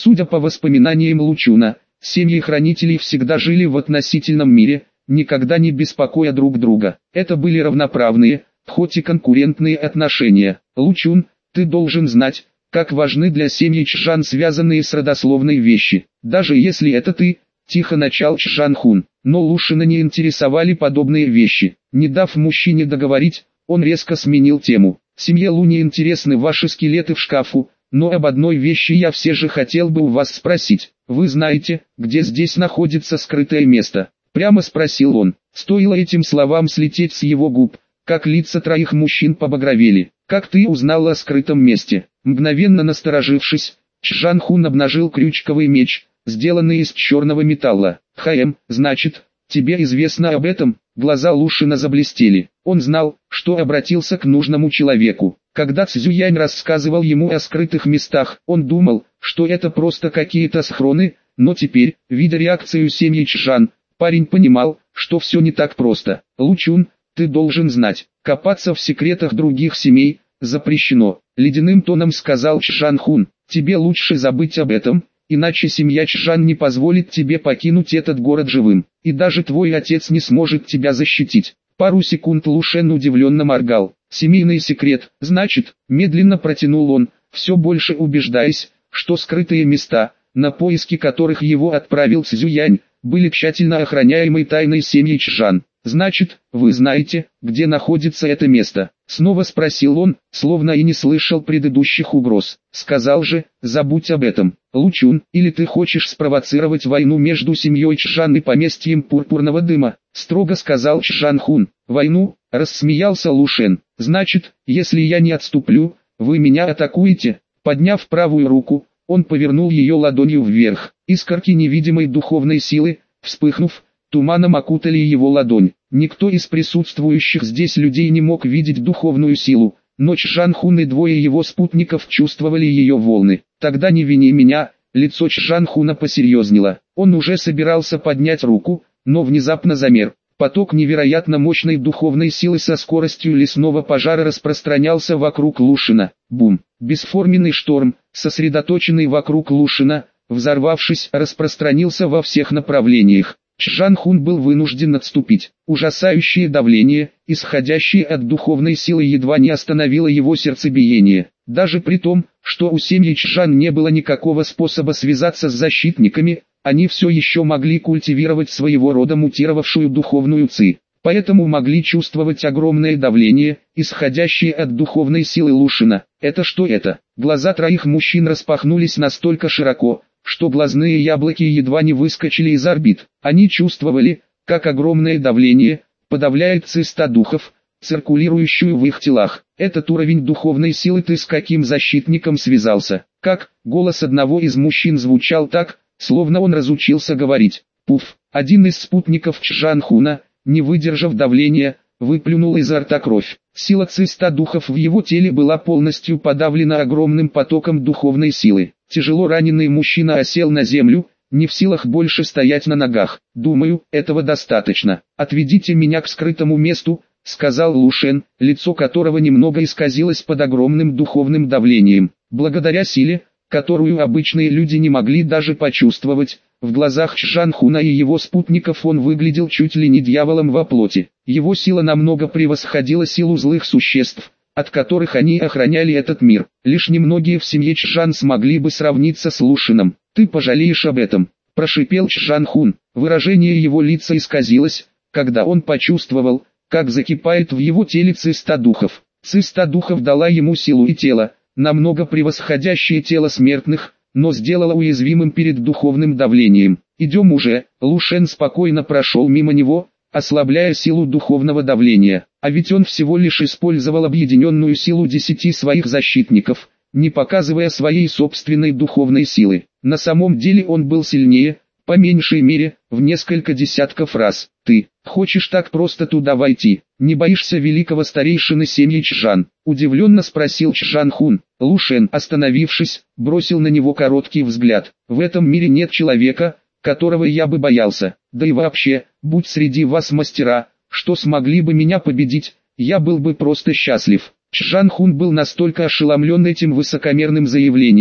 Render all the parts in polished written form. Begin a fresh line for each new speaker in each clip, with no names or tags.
Судя по воспоминаниям Лучуна, семьи хранителей всегда жили в относительном мире, никогда не беспокоя друг друга. Это были равноправные, хоть и конкурентные отношения. Лучун, ты должен знать, как важны для семьи Чжан связанные с родословной вещи. Даже если это ты, тихо начал Чжан Хун. Но Лушина не интересовали подобные вещи. Не дав мужчине договорить, он резко сменил тему. Семье Лу не интересны ваши скелеты в шкафу, но об одной вещи я все же хотел бы у вас спросить. Вы знаете, где здесь находится скрытое место? Прямо спросил он. Стоило этим словам слететь с его губ, как лица троих мужчин побагровели. Как ты узнал о скрытом месте? Мгновенно насторожившись, Чжан Хун обнажил крючковый меч, сделанный из черного металла. Значит, тебе известно об этом? Глаза Лушина заблестели. Он знал, что обратился к нужному человеку. Когда Цзюянь рассказывал ему о скрытых местах, он думал, что это просто какие-то схроны, но теперь, видя реакцию семьи Чжан, парень понимал, что все не так просто. Лучун, ты должен знать, копаться в секретах других семей запрещено, ледяным тоном сказал Чжан Хун. Тебе лучше забыть об этом, иначе семья Чжан не позволит тебе покинуть этот город живым, и даже твой отец не сможет тебя защитить. Пару секунд Лушен удивленно моргал. Семейный секрет, значит, медленно протянул он, все больше убеждаясь, что скрытые места, на поиски которых его отправил Цзюянь, были тщательно охраняемой тайной семьи Чжан. Значит, вы знаете, где находится это место? Снова спросил он, словно и не слышал предыдущих угроз. Сказал же, забудь об этом. Лучун, или ты хочешь спровоцировать войну между семьей Чжан и поместьем Пурпурного Дыма? Строго сказал Чжан Хун. Войну? Рассмеялся Лушен. Значит, если я не отступлю, вы меня атакуете? Подняв правую руку, он повернул ее ладонью вверх. Искорки невидимой духовной силы, вспыхнув, туманом окутали его ладонь. Никто из присутствующих здесь людей не мог видеть духовную силу, но Чжан Хун и двое его спутников чувствовали ее волны. Тогда не вини меня, лицо Чжан Хуна посерьезнело. Он уже собирался поднять руку, но внезапно замер. Поток невероятно мощной духовной силы со скоростью лесного пожара распространялся вокруг Лушина. Бум! Бесформенный шторм, сосредоточенный вокруг Лушина, взорвавшись, распространился во всех направлениях. Чжан Хун был вынужден отступить. Ужасающее давление, исходящее от духовной силы, едва не остановило его сердцебиение. Даже при том, что у семьи Чжан не было никакого способа связаться с защитниками, они все еще могли культивировать своего рода мутировавшую духовную ци. Поэтому могли чувствовать огромное давление, исходящее от духовной силы Лушина. Это что это? Глаза троих мужчин распахнулись настолько широко, что глазные яблоки едва не выскочили из орбит. Они чувствовали, как огромное давление подавляет ци-100 духов, циркулирующую в их телах. Этот уровень духовной силы ты с каким защитником связался? Как? Голос одного из мужчин звучал так, словно он разучился говорить. Пуф! Один из спутников Чжан Хуна, не выдержав давления, выплюнул изо рта кровь. Сила ци-100 духов в его теле была полностью подавлена огромным потоком духовной силы. Тяжело раненый мужчина осел на землю, не в силах больше стоять на ногах. «Думаю, этого достаточно. Отведите меня к скрытому месту», — сказал Лушен, лицо которого немного исказилось под огромным духовным давлением. Благодаря силе, которую обычные люди не могли даже почувствовать, в глазах Чжан Хуна и его спутников он выглядел чуть ли не дьяволом во плоти. Его сила намного превосходила силу злых существ, от которых они охраняли этот мир. Лишь немногие в семье Чжан смогли бы сравниться с Лушином. «Ты пожалеешь об этом», – прошипел Чжан Хун. Выражение его лица исказилось, когда он почувствовал, как закипает в его теле ци-100 духов. Ци-100 духов дала ему силу и тело, намного превосходящее тело смертных, но сделала уязвимым перед духовным давлением. «Идем уже», – Лушен спокойно прошел мимо него, ослабляя силу духовного давления. А ведь он всего лишь использовал объединенную силу 10 своих защитников, не показывая своей собственной духовной силы. На самом деле он был сильнее, по меньшей мере, в несколько десятков раз. «Ты хочешь так просто туда войти? Не боишься великого старейшины семьи Чжан?» – удивленно спросил Чжан Хун. Лушен, остановившись, бросил на него короткий взгляд. «В этом мире нет человека, которого я бы боялся. Да и вообще, будь среди вас мастера, что смогли бы меня победить, я был бы просто счастлив». Чжан Хун был настолько ошеломлен этим высокомерным заявлением,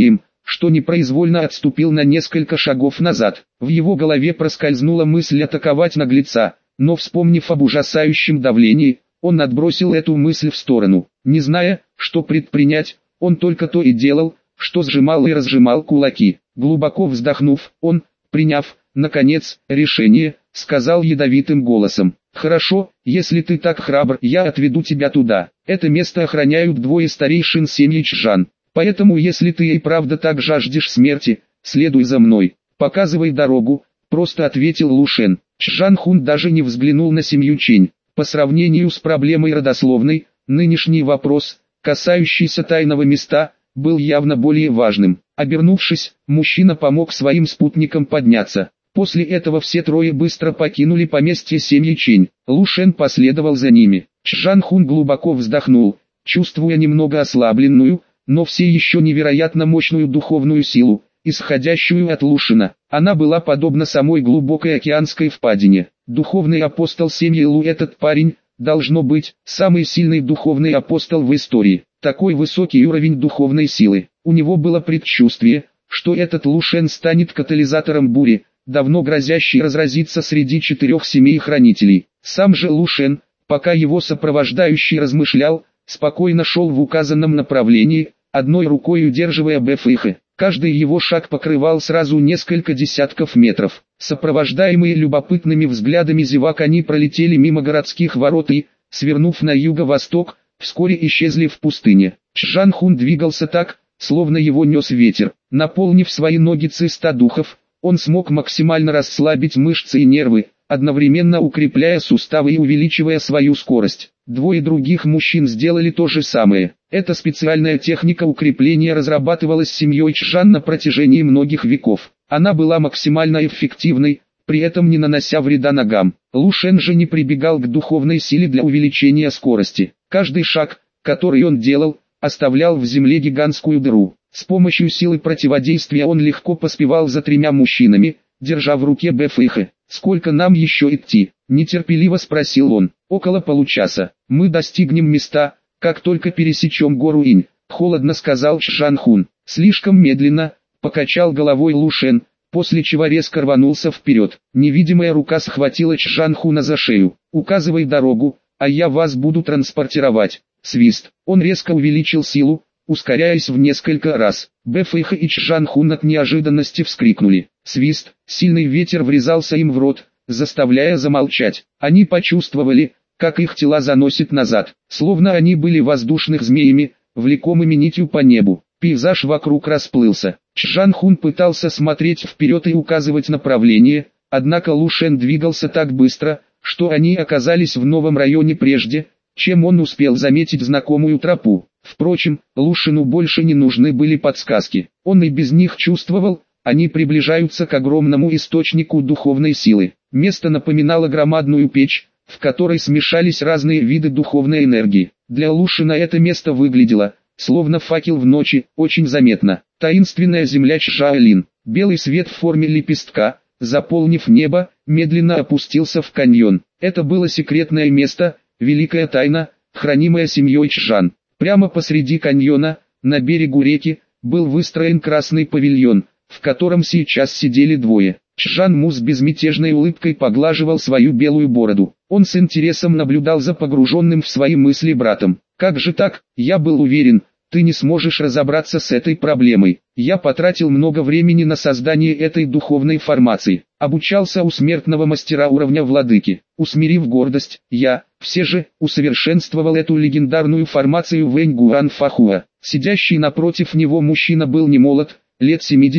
что непроизвольно отступил на несколько шагов назад. В его голове проскользнула мысль атаковать наглеца, но вспомнив об ужасающем давлении, он отбросил эту мысль в сторону. Не зная, что предпринять, он только то и делал, что сжимал и разжимал кулаки. Глубоко вздохнув, он, приняв, наконец, решение, сказал ядовитым голосом: «Хорошо, если ты так храбр, я отведу тебя туда. Это место охраняют двое старейшин семьи Чжан. Поэтому если ты и правда так жаждешь смерти, следуй за мной. Показывай дорогу», — просто ответил Лу Шен. Чжан Хун даже не взглянул на семью Чэнь. По сравнению с проблемой родословной, нынешний вопрос, касающийся тайного места, был явно более важным. Обернувшись, мужчина помог своим спутникам подняться. После этого все трое быстро покинули поместье семьи Чэнь. Лу Шен последовал за ними. Чжан Хун глубоко вздохнул, чувствуя немного ослабленную, но все еще невероятно мощную духовную силу, исходящую от Лу Шена. Она была подобна самой глубокой океанской впадине. Духовный апостол семьи Лу, этот парень, должно быть, самый сильный духовный апостол в истории. Такой высокий уровень духовной силы. У него было предчувствие, что этот Лу Шен станет катализатором бури, давно грозящей разразиться среди 4 семей хранителей. Сам же Лу Шен, пока его сопровождающий размышлял, спокойно шел в указанном направлении, одной рукой удерживая Бэфэйхэ. Каждый его шаг покрывал сразу несколько десятков метров. Сопровождаемые любопытными взглядами зевак, они пролетели мимо городских ворот и, свернув на юго-восток, вскоре исчезли в пустыне. Чжан Хун двигался так, словно его нес ветер. Наполнив свои ноги ци-100 духов, он смог максимально расслабить мышцы и нервы, одновременно укрепляя суставы и увеличивая свою скорость. Двое других мужчин сделали то же самое. Эта специальная техника укрепления разрабатывалась семьей Чжан на протяжении многих веков. Она была максимально эффективной, при этом не нанося вреда ногам. Лу Шен же не прибегал к духовной силе для увеличения скорости. Каждый шаг, который он делал, оставлял в земле гигантскую дыру. С помощью силы противодействия он легко поспевал за 3 мужчинами, держа в руке Бэфэйхэ. «Сколько нам еще идти?» – нетерпеливо спросил он. «Около получаса. Мы достигнем места, как только пересечем гору Инь», – холодно сказал Чжан Хун. «Слишком медленно», – покачал головой Лу Шен, после чего резко рванулся вперед. Невидимая рука схватила Чжан Хуна за шею. «Указывай дорогу, а я вас буду транспортировать». Свист. Он резко увеличил силу, ускоряясь в несколько раз. Бэфэйхэ и Чжан Хун от неожиданности вскрикнули. Свист, сильный ветер врезался им в рот, заставляя замолчать. Они почувствовали, как их тела заносит назад, словно они были воздушных змеями, влекомыми нитью по небу. Пейзаж вокруг расплылся. Чжан Хун пытался смотреть вперед и указывать направление, однако Лу Шен двигался так быстро, что они оказались в новом районе прежде, чем он успел заметить знакомую тропу. Впрочем, Лу Шену больше не нужны были подсказки. Он и без них чувствовал, они приближаются к огромному источнику духовной силы. Место напоминало громадную печь, в которой смешались разные виды духовной энергии. Для Лу Шена это место выглядело, словно факел в ночи, очень заметно. Таинственная земля Чжаолин. Белый свет в форме лепестка, заполнив небо, медленно опустился в каньон. Это было секретное место, великая тайна, хранимая семьей Чжан. Прямо посреди каньона, на берегу реки, был выстроен красный павильон, в котором сейчас сидели двое. Чжан Му с безмятежной улыбкой поглаживал свою белую бороду. Он с интересом наблюдал за погруженным в свои мысли братом. «Как же так? Я был уверен, ты не сможешь разобраться с этой проблемой. Я потратил много времени на создание этой духовной формации. Обучался у смертного мастера уровня владыки. Усмирив гордость, я, все же, усовершенствовал эту легендарную формацию Вэнь Гуан Фахуа». Сидящий напротив него мужчина был не молод, лет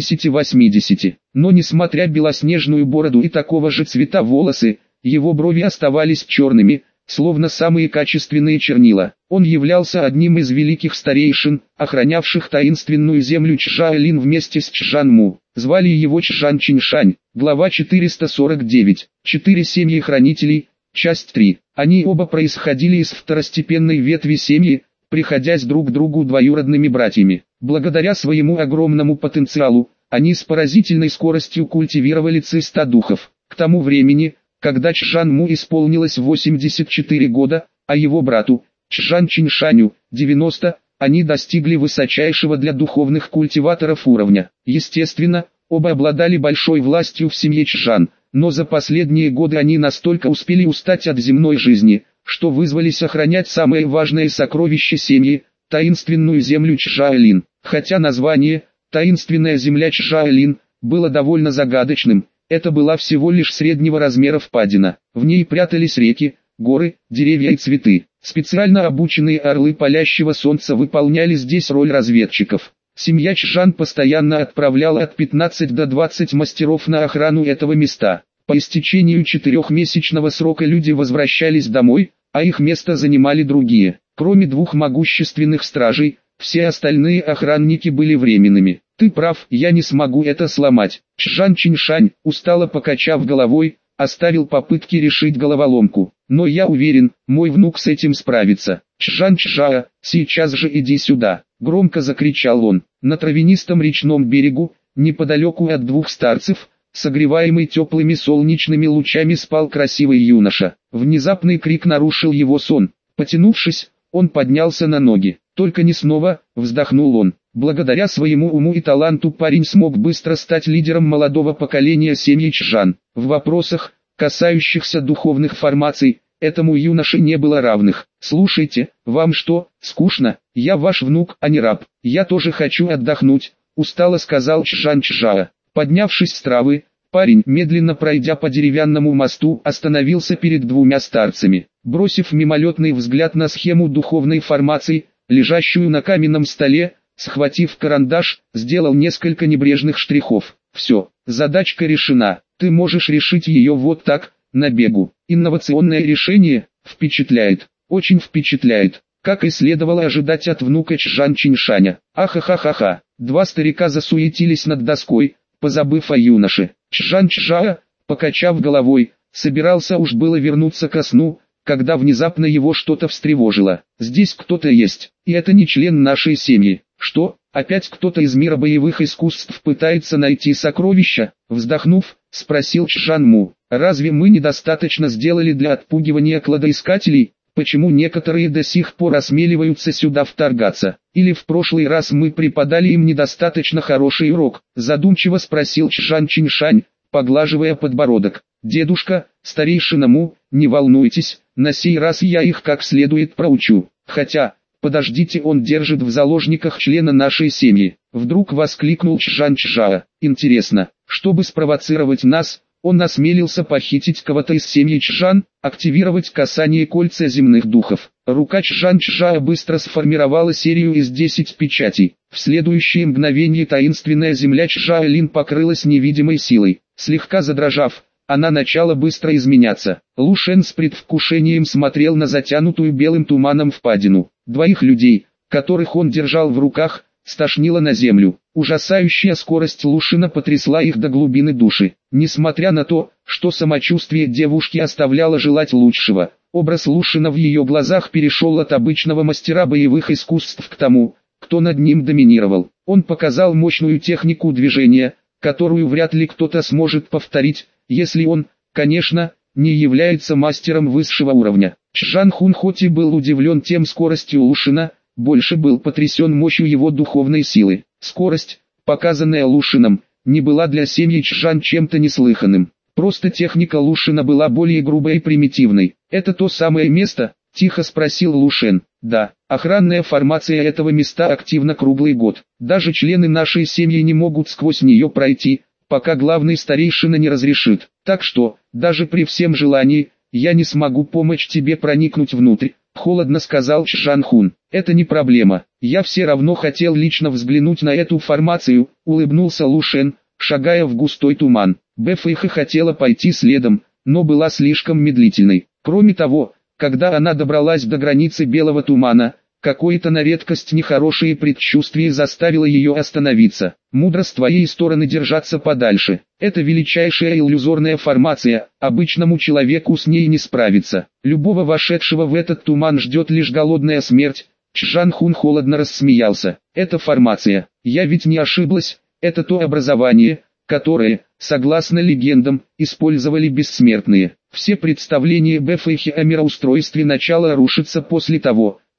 70-80, но несмотря белоснежную бороду и такого же цвета волосы, его брови оставались черными, словно самые качественные чернила. Он являлся одним из великих старейшин, охранявших таинственную землю Чжаолин вместе с Чжан Му. Звали его Чжан Чиньшань. Глава 449. 4 семьи хранителей. Часть 3. Они оба происходили из второстепенной ветви семьи, приходясь друг к другу двоюродными братьями. Благодаря своему огромному потенциалу, они с поразительной скоростью культивировали ци-100 духов. К тому времени, когда Чжан Му исполнилось 84 года, а его брату, Чжан Чиньшаню, 90, они достигли высочайшего для духовных культиваторов уровня. Естественно, оба обладали большой властью в семье Чжан, но за последние годы они настолько успели устать от земной жизни, что вызвались охранять самое важное сокровище семьи – таинственную землю Чжаолин. Хотя название «таинственная земля Чжаолин» было довольно загадочным, это была всего лишь среднего размера впадина. В ней прятались реки, горы, деревья и цветы. Специально обученные орлы палящего солнца выполняли здесь роль разведчиков. Семья Чжан постоянно отправляла от 15 до 20 мастеров на охрану этого места. По истечению 4-месячного срока люди возвращались домой, а их место занимали другие. Кроме 2 могущественных стражей, все остальные охранники были временными. «Ты прав, я не смогу это сломать». Чжан Чиньшань, устало покачав головой, оставил попытки решить головоломку. «Но я уверен, мой внук с этим справится». «Чжан Чжаа, сейчас же иди сюда!» — громко закричал он. На травянистом речном берегу, неподалеку от 2 старцев, согреваемый теплыми солнечными лучами, спал красивый юноша. Внезапный крик нарушил его сон. Потянувшись, он поднялся на ноги. «Только не снова», — вздохнул он. Благодаря своему уму и таланту парень смог быстро стать лидером молодого поколения семьи Чжан. В вопросах, касающихся духовных формаций, этому юноше не было равных. «Слушайте, вам что, скучно? Я ваш внук, а не раб. Я тоже хочу отдохнуть», — устало сказал Чжан Чжаа. Поднявшись с травы, парень, медленно пройдя по деревянному мосту, остановился перед 2 старцами. Бросив мимолетный взгляд на схему духовной формации, лежащую на каменном столе, схватив карандаш, сделал несколько небрежных штрихов. «Все, задачка решена, ты можешь решить ее вот так, на бегу». Инновационное решение впечатляет, очень впечатляет, как и следовало ожидать от внука Чжан Чиньшаня. Ахахахаха, 2 старика засуетились над доской, позабыв о юноше. Чжан Чжаа, покачав головой, собирался уж было вернуться ко сну, когда внезапно его что-то встревожило. «Здесь кто-то есть, и это не член нашей семьи». «Что, опять кто-то из мира боевых искусств пытается найти сокровища?» Вздохнув, спросил Чжан Му. «Разве мы недостаточно сделали для отпугивания кладоискателей? Почему некоторые до сих пор осмеливаются сюда вторгаться? Или в прошлый раз мы преподали им недостаточно хороший урок?» Задумчиво спросил Чжан Чиньшань, поглаживая подбородок. «Дедушка, старейшина Му, не волнуйтесь, на сей раз я их как следует проучу. Хотя, подождите, он держит в заложниках члена нашей семьи». Вдруг воскликнул Чжан Чжаа. «Интересно, чтобы спровоцировать нас, он осмелился похитить кого-то из семьи Чжан, активировать касание кольца земных духов». Рука Чжан Чжаа быстро сформировала серию из 10 печатей. В следующее мгновение таинственная земля Чжаолин покрылась невидимой силой. Слегка задрожав, она начала быстро изменяться. Лу Шен с предвкушением смотрел на затянутую белым туманом впадину. 2 людей, которых он держал в руках, стошнило на землю. Ужасающая скорость Лушина потрясла их до глубины души. Несмотря на то, что самочувствие девушки оставляло желать лучшего, образ Лушина в ее глазах перешел от обычного мастера боевых искусств к тому, кто над ним доминировал. Он показал мощную технику движения, которую вряд ли кто-то сможет повторить, если он, конечно, не является мастером высшего уровня. Чжан Хун хоть и был удивлен тем скоростью Лушина, больше был потрясен мощью его духовной силы. Скорость, показанная Лушином, не была для семьи Чжан чем-то неслыханным. Просто техника Лушина была более грубой и примитивной. «Это то самое место?» – тихо спросил Лушен. «Да, охранная формация этого места активна круглый год. Даже члены нашей семьи не могут сквозь нее пройти, пока главный старейшина не разрешит. Так что, даже при всем желании, я не смогу помочь тебе проникнуть внутрь», — холодно сказал Чжан Хун. «Это не проблема. Я все равно хотел лично взглянуть на эту формацию», — улыбнулся Лу Шен, шагая в густой туман. Бэфэйха хотела пойти следом, но была слишком медлительной. Кроме того, когда она добралась до границы белого тумана, какое-то на редкость нехорошее предчувствие заставило ее остановиться. «Мудро с твоей стороны держаться подальше. Это величайшая иллюзорная формация, обычному человеку с ней не справиться. Любого вошедшего в этот туман ждет лишь голодная смерть». Чжан Хун холодно рассмеялся. «Это формация, я ведь не ошиблась, это то образование, которое, согласно легендам, использовали бессмертные. Все представления Бэфэйхи о мироустройстве начала рушатся после того,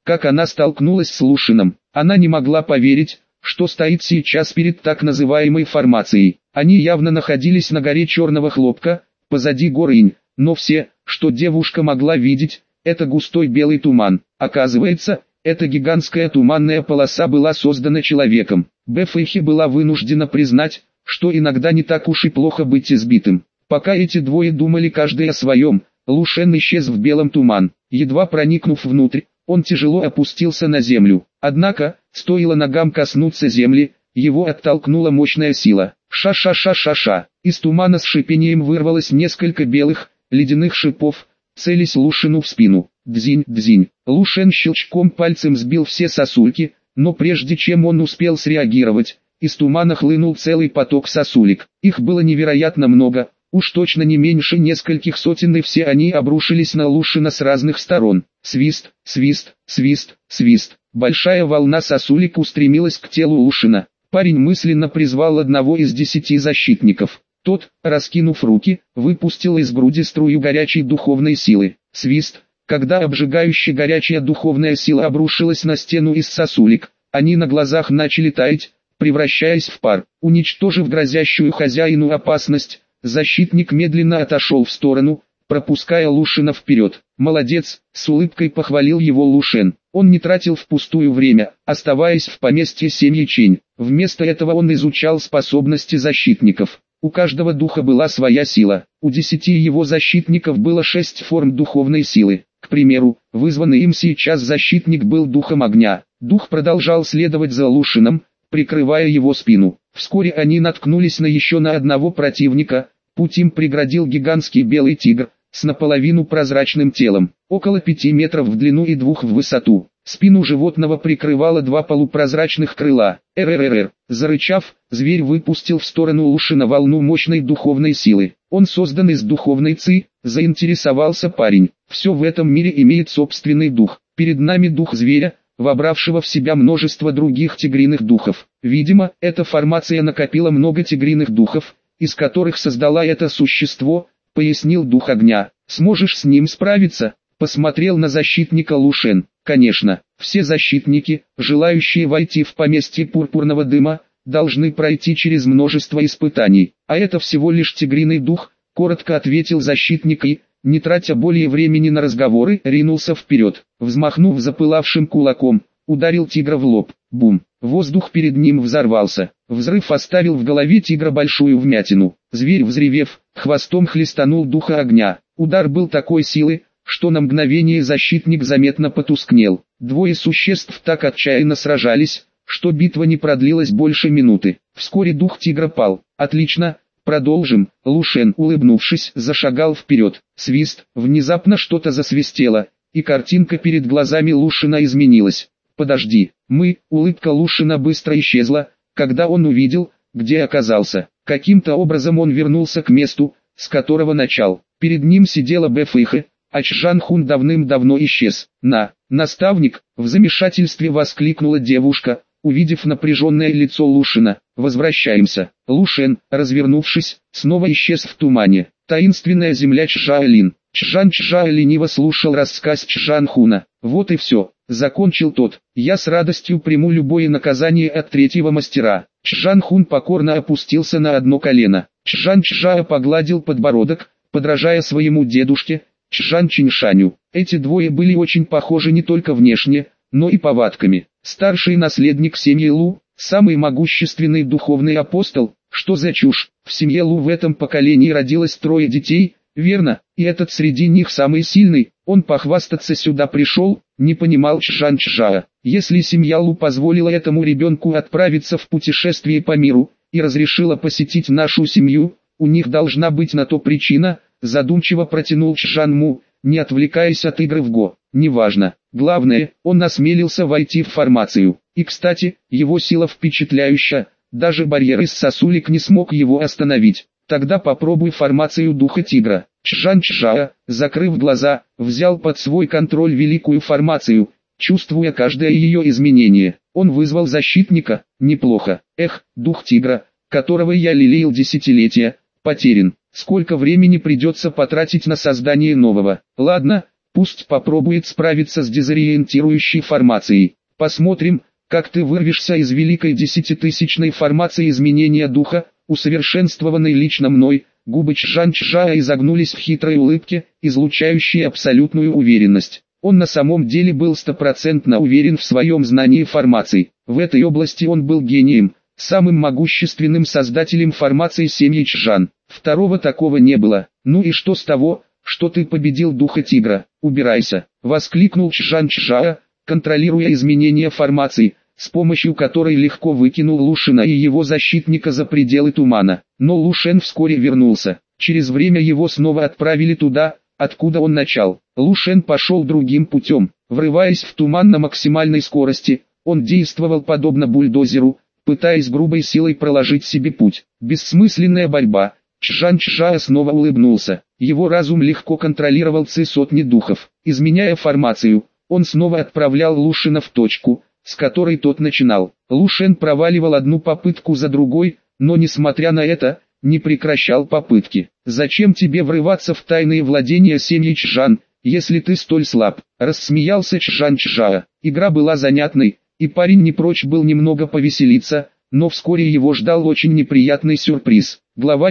как она столкнулась с Лушином. Она не могла поверить, что стоит сейчас перед так называемой формацией. Они явно находились на горе черного хлопка, позади гор Инь, но все, что девушка могла видеть, это густой белый туман. Оказывается, эта гигантская туманная полоса была создана человеком. Бэфэйхи была вынуждена признать, что иногда не так уж и плохо быть избитым. Пока эти двое думали каждый о своем, Лушен исчез в белом туман. Едва проникнув внутрь, он тяжело опустился на землю. Однако, стоило ногам коснуться земли, его оттолкнула мощная сила. Ша-ша-ша-ша-ша. Из тумана с шипением вырвалось несколько белых, ледяных шипов, целясь Лушену в спину. Дзинь-дзинь. Лушен щелчком пальцем сбил все сосульки, но прежде чем он успел среагировать, из тумана хлынул целый поток сосулек. Их было невероятно много, уж точно не меньше нескольких сотен, и все они обрушились на Лушена с разных сторон. Свист, свист, свист, свист. Большая волна сосулек устремилась к телу Лушена. Парень мысленно призвал одного из 10 защитников. Тот, раскинув руки, выпустил из груди струю горячей духовной силы. Свист. Когда обжигающая горячая духовная сила обрушилась на стену из сосулек, они на глазах начали таять, превращаясь в пар. Уничтожив грозящую хозяину опасность, защитник медленно отошел в сторону, пропуская Лушена вперед. «Молодец», — с улыбкой похвалил его Лушен. Он не тратил впустую время, оставаясь в поместье семьи Чень. Вместо этого он изучал способности защитников. У каждого духа была своя сила. У 10 его защитников было 6 форм духовной силы. К примеру, вызванный им сейчас защитник был духом огня. Дух продолжал следовать за Лушеном, прикрывая его спину. Вскоре они наткнулись на одного противника. Путь им преградил гигантский белый тигр, с наполовину прозрачным телом, около 5 метров в длину и 2 в высоту. Спину животного прикрывало 2 полупрозрачных крыла. РРР. Зарычав, зверь выпустил в сторону Лушена волну мощной духовной силы. Он создан из духовной ци, заинтересовался парень. Все в этом мире имеет собственный дух. Перед нами дух зверя, вобравшего в себя множество других тигриных духов. Видимо, эта формация накопила много тигриных духов, из которых создала это существо, пояснил дух огня. Сможешь с ним справиться? Посмотрел на защитника Лушен. Конечно, все защитники, желающие войти в поместье пурпурного дыма, должны пройти через множество испытаний. А это всего лишь тигриный дух, коротко ответил защитник и, не тратя более времени на разговоры, ринулся вперед. Взмахнув запылавшим кулаком, ударил тигра в лоб. Бум! Воздух перед ним взорвался. Взрыв оставил в голове тигра большую вмятину. Зверь, взревев, хвостом хлестанул духа огня. Удар был такой силы, что на мгновение защитник заметно потускнел. Двое существ так отчаянно сражались, что битва не продлилась больше минуты. Вскоре дух тигра пал. Отлично, продолжим. Лушен, улыбнувшись, зашагал вперед. Свист, внезапно что-то засвистело, и картинка перед глазами Лушена изменилась. «Подожди, улыбка Лушена быстро исчезла, когда он увидел, где оказался. Каким-то образом он вернулся к месту, с которого начал. Перед ним сидела Бэфэйхэ, а Чжан Хун давным-давно исчез. Наставник!» — в замешательстве воскликнула девушка, увидев напряженное лицо Лушена. «Возвращаемся». Лушен, развернувшись, снова исчез в тумане. Таинственная земля Чжаолин. Чжан лениво слушал рассказ Чжан Хуна. «Вот и все», — закончил тот. «Я с радостью приму любое наказание от третьего мастера». Чжан Хун покорно опустился на одно колено. Чжан Чжао погладил подбородок, подражая своему дедушке, Чжан Чиньшаню. Эти двое были очень похожи не только внешне, но и повадками. Старший наследник семьи Лу, самый могущественный духовный апостол. Что за чушь? В семье Лу в этом поколении родилось 3 детей, верно, и этот среди них самый сильный. Он похвастаться сюда пришел, не понимал Чжан Чжао. Если семья Лу позволила этому ребенку отправиться в путешествие по миру, и разрешила посетить нашу семью, у них должна быть на то причина, задумчиво протянул Чжан Му, не отвлекаясь от игры в Го. Неважно, главное, он осмелился войти в формацию. И кстати, его сила впечатляющая, даже барьер из сосулек не смог его остановить. Тогда попробуй формацию духа тигра. Чжан Чжао, закрыв глаза, взял под свой контроль великую формацию, чувствуя каждое ее изменение. Он вызвал защитника. Неплохо. Дух тигра, которого я лелеял десятилетия, потерян. Сколько времени придется потратить на создание нового? Ладно, Пусть попробует справиться с дезориентирующей формацией. Посмотрим, как ты вырвешься из великой десятитысячной формации изменения духа, усовершенствованной лично мной. Губы Чжан Чжая изогнулись в хитрой улыбке, излучающей абсолютную уверенность. Он на самом деле был стопроцентно уверен в своем знании формаций. В этой области он был гением, самым могущественным создателем формаций семьи Чжан. Второго такого не было. Ну и что с того, что ты победил духа тигра? Убирайся, воскликнул Чжан Чжая, контролируя изменения формаций, с помощью которой легко выкинул Лушена и его защитника за пределы тумана. Но Лушен вскоре вернулся. Через время его снова отправили туда, откуда он начал. Лушен пошел другим путем. Врываясь в туман на максимальной скорости, он действовал подобно бульдозеру, пытаясь грубой силой проложить себе путь. Бессмысленная борьба. Чжан Чжая снова улыбнулся. Его разум легко контролировал сотни духов. Изменяя формацию, он снова отправлял Лушена в точку, с которой тот начинал. Лушен проваливал одну попытку за другой, но несмотря на это, не прекращал попытки. «Зачем тебе врываться в тайные владения семьи Чжан, если ты столь слаб?» – рассмеялся Чжан Чжая. Игра была занятной, и парень не прочь был немного повеселиться, но вскоре его ждал очень неприятный сюрприз. Глава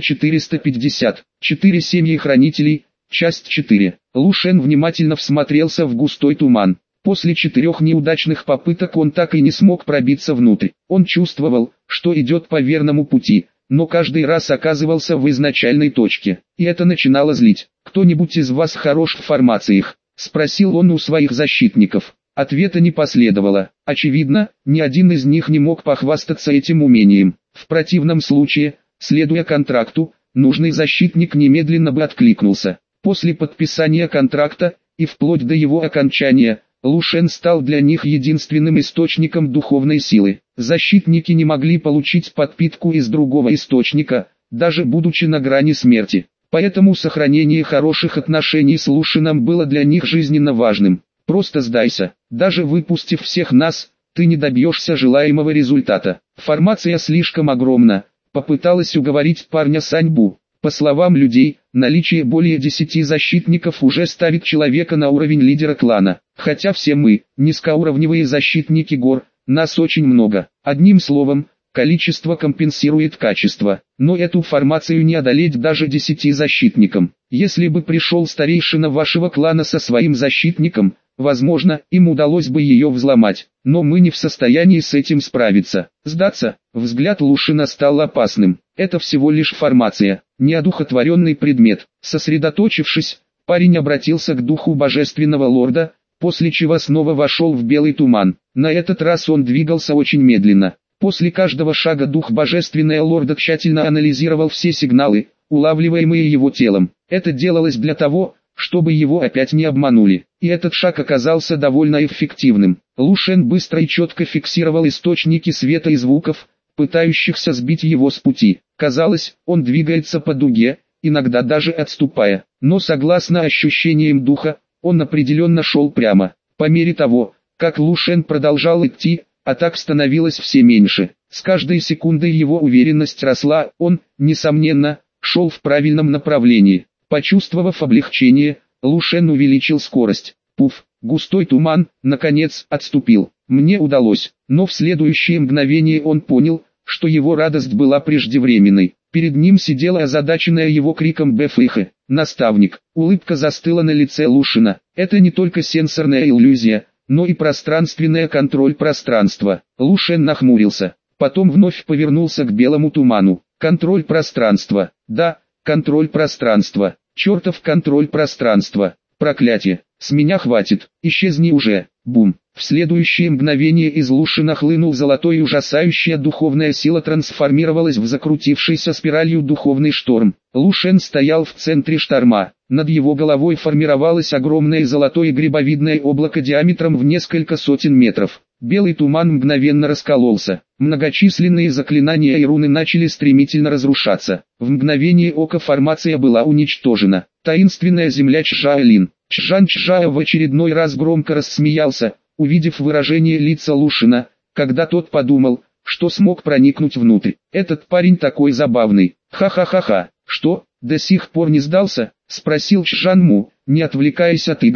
450. 4 семьи хранителей, часть 4. Лушен внимательно всмотрелся в густой туман. После 4 неудачных попыток он так и не смог пробиться внутрь. Он чувствовал, что идет по верному пути, но каждый раз оказывался в изначальной точке. И это начинало злить. «Кто-нибудь из вас хорош в формациях?» – спросил он у своих защитников. Ответа не последовало. Очевидно, ни один из них не мог похвастаться этим умением. В противном случае, следуя контракту, нужный защитник немедленно бы откликнулся. После подписания контракта, и вплоть до его окончания, Лушен стал для них единственным источником духовной силы. Защитники не могли получить подпитку из другого источника, даже будучи на грани смерти. Поэтому сохранение хороших отношений с Лушеном было для них жизненно важным. «Просто сдайся, даже выпустив всех нас, ты не добьешься желаемого результата. Формация слишком огромна», — попыталась уговорить парня Саньбу. По словам людей, наличие более 10 защитников уже ставит человека на уровень лидера клана. Хотя все мы, низкоуровневые защитники гор, нас очень много. Одним словом, количество компенсирует качество. Но эту формацию не одолеть даже 10 защитникам. Если бы пришел старейшина вашего клана со своим защитником, возможно, им удалось бы ее взломать. Но мы не в состоянии с этим справиться. Сдаться? Взгляд Лушена стал опасным. Это всего лишь формация, неодухотворенный предмет. Сосредоточившись, парень обратился к духу божественного лорда, после чего снова вошел в белый туман. На этот раз он двигался очень медленно. После каждого шага дух божественного лорда тщательно анализировал все сигналы, улавливаемые его телом. Это делалось для того, чтобы его опять не обманули. И этот шаг оказался довольно эффективным. Лушен быстро и четко фиксировал источники света и звуков, пытающихся сбить его с пути. Казалось, он двигается по дуге, иногда даже отступая. Но согласно ощущениям духа, он определенно шел прямо. По мере того, как Лушен продолжал идти, атак становилось все меньше. С каждой секундой его уверенность росла, он, несомненно, шел в правильном направлении. Почувствовав облегчение, Лушен увеличил скорость. Пуф, густой туман, наконец, отступил. Мне удалось, но в следующее мгновение он понял, что его радость была преждевременной. Перед ним сидела озадаченная его криком Бефыха, наставник. Улыбка застыла на лице Лушена. Это не только сенсорная иллюзия, но и пространственный контроль пространства. Лушен нахмурился, потом вновь повернулся к белому туману. Контроль пространства. Да, контроль пространства. Чертов контроль пространства. Проклятие. С меня хватит. Исчезни уже. Бум. В следующее мгновение из Лушена хлынул золотой и ужасающая духовная сила трансформировалась в закрутившийся спиралью духовный шторм. Лушен стоял в центре шторма. Над его головой формировалось огромное золотое грибовидное облако диаметром в несколько сотен метров. Белый туман мгновенно раскололся. Многочисленные заклинания и руны начали стремительно разрушаться. В мгновение ока формация была уничтожена. Таинственная земля Чжаолин. Чжан Чжао в очередной раз громко рассмеялся, увидев выражение лица Лушена, когда тот подумал, что смог проникнуть внутрь. Этот парень такой забавный. Ха-ха-ха-ха. Что, до сих пор не сдался? Спросил Чжан Му, не отвлекаясь от игры,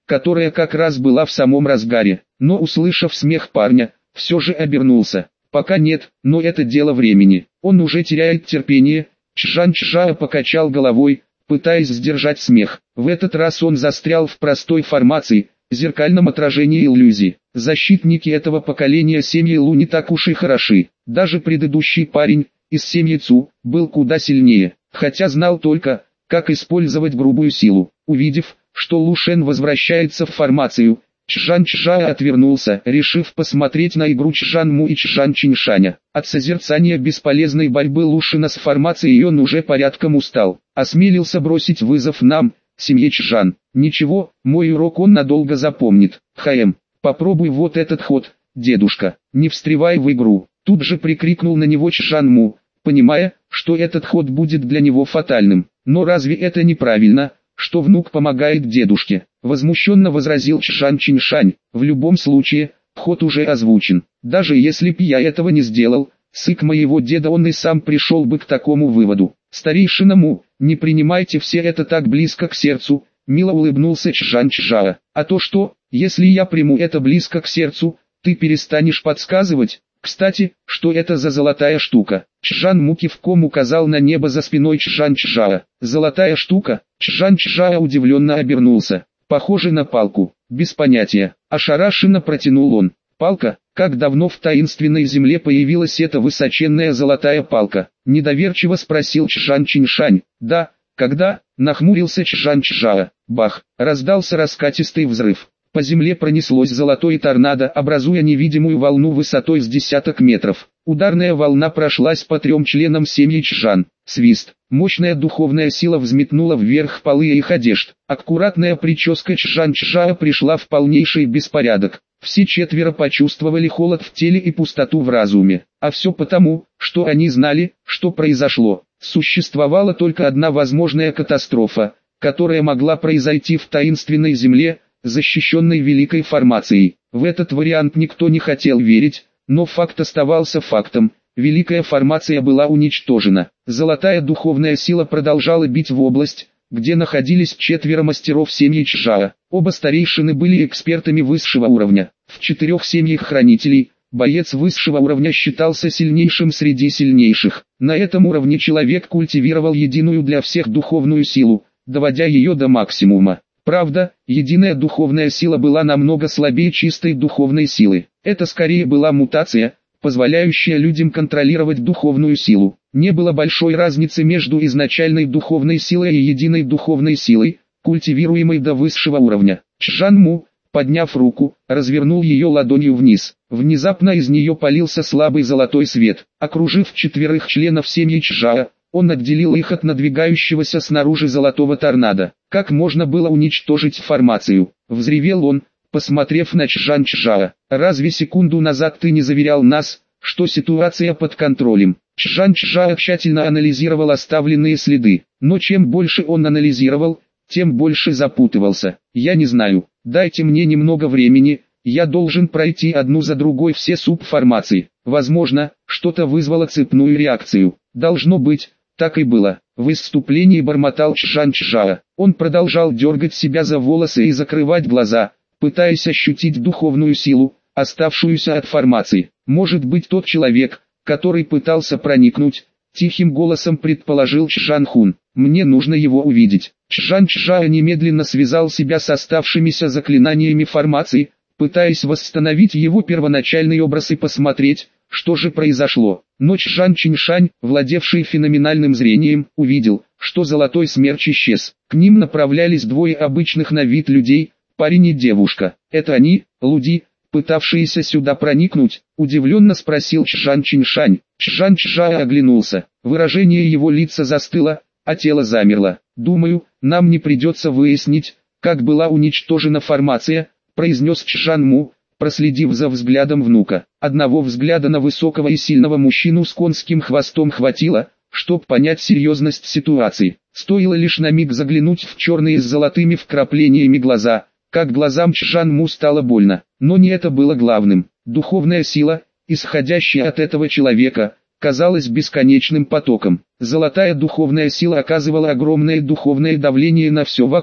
которая как раз была в самом разгаре, но услышав смех парня, все же обернулся. Пока нет, но это дело времени. Он уже теряет терпение. Чжан Чжао покачал головой, пытаясь сдержать смех. В этот раз он застрял в простой формации, зеркальном отражении иллюзий. Защитники этого поколения семьи Лу не так уж и хороши. Даже предыдущий парень, из семьи Цу, был куда сильнее, хотя знал только, как использовать грубую силу. Увидев, что Лу Шен возвращается в формацию, Чжан Чжао отвернулся, решив посмотреть на игру Чжан Му и Чжан Чиньшаня. От созерцания бесполезной борьбы Лу Шена с формацией он уже порядком устал. Осмелился бросить вызов нам, семье Чжан. Ничего, мой урок он надолго запомнит. Попробуй вот этот ход, дедушка, не встревай в игру. Тут же прикрикнул на него Чжан Му, понимая, что этот ход будет для него фатальным. Но разве это неправильно, что внук помогает дедушке? Возмущенно возразил Чжан Чиньшань. В любом случае, ход уже озвучен. Даже если б я этого не сделал, сык моего деда, он и сам пришел бы к такому выводу. Старейшина Му, не принимайте все это так близко к сердцу, мило улыбнулся Чжан Чжао. А то что, если я приму это близко к сердцу, ты перестанешь подсказывать? Кстати, что это за золотая штука? Чжан Му кивком указал на небо за спиной Чжан Чжао. Золотая штука? Чжан Чжао удивленно обернулся. Похоже на палку. Без понятия. Ошарашенно протянул он. Палка? Как давно в таинственной земле появилась эта высоченная золотая палка? Недоверчиво спросил Чжан Чиньшань. Да, когда? Нахмурился Чжан Чжао. Бах! Раздался раскатистый взрыв. По земле пронеслось золотое торнадо, образуя невидимую волну высотой с десяток метров. Ударная волна прошлась по 3 членам семьи Чжан. Свист. Мощная духовная сила взметнула вверх полы их одежд. Аккуратная прическа Чжан Чжао пришла в полнейший беспорядок. Все 4 почувствовали холод в теле и пустоту в разуме. А все потому, что они знали, что произошло. Существовала только одна возможная катастрофа, которая могла произойти в таинственной земле, защищенной великой формацией. В этот вариант никто не хотел верить, но факт оставался фактом. Великая формация была уничтожена. Золотая духовная сила продолжала бить в область, где находились 4 мастеров семьи Чжао. Оба старейшины были экспертами высшего уровня. В 4 семьях хранителей, боец высшего уровня считался сильнейшим среди сильнейших. На этом уровне человек культивировал единую для всех духовную силу, доводя ее до максимума. Правда, единая духовная сила была намного слабее чистой духовной силы. Это скорее была мутация, позволяющая людям контролировать духовную силу. Не было большой разницы между изначальной духовной силой и единой духовной силой, культивируемой до высшего уровня. Чжан Му, подняв руку, развернул ее ладонью вниз. Внезапно из нее полился слабый золотой свет. Окружив 4 членов семьи Чжао, он отделил их от надвигающегося снаружи золотого торнадо. Как можно было уничтожить формацию? Взревел он, посмотрев на Чжан Чжао. Разве секунду назад ты не заверял нас, что ситуация под контролем? Чжан Чжао тщательно анализировал оставленные следы, но чем больше он анализировал, тем больше запутывался. Я не знаю, дайте мне немного времени, я должен пройти одну за другой все субформации. Возможно, что-то вызвало цепную реакцию. Должно быть, так и было. В исступлении бормотал Чжан Чжао. Он продолжал дергать себя за волосы и закрывать глаза, пытаясь ощутить духовную силу, оставшуюся от формации. Может быть, тот человек, который пытался проникнуть, тихим голосом предположил Чжан Хун. Мне нужно его увидеть. Чжан Чжао немедленно связал себя с оставшимися заклинаниями формации, пытаясь восстановить его первоначальный образ и посмотреть, что же произошло. Но Чжан Чиньшань, владевший феноменальным зрением, увидел, что золотой смерч исчез. К ним направлялись 2 обычных на вид людей, парень и девушка. Это они, люди, пытавшиеся сюда проникнуть? Удивленно спросил Чжан Чиньшань. Чжан Чжао оглянулся. Выражение его лица застыло, а тело замерло. Думаю, нам не придется выяснить, как была уничтожена формация, произнес Чжан Му, проследив за взглядом внука. Одного взгляда на высокого и сильного мужчину с конским хвостом хватило, чтобы понять серьезность ситуации. Стоило лишь на миг заглянуть в черные с золотыми вкраплениями глаза, как глазам Чжан Му стало больно. Но не это было главным. Духовная сила, исходящая от этого человека, казалась бесконечным потоком. Золотая духовная сила оказывала огромное духовное давление на все вокруг.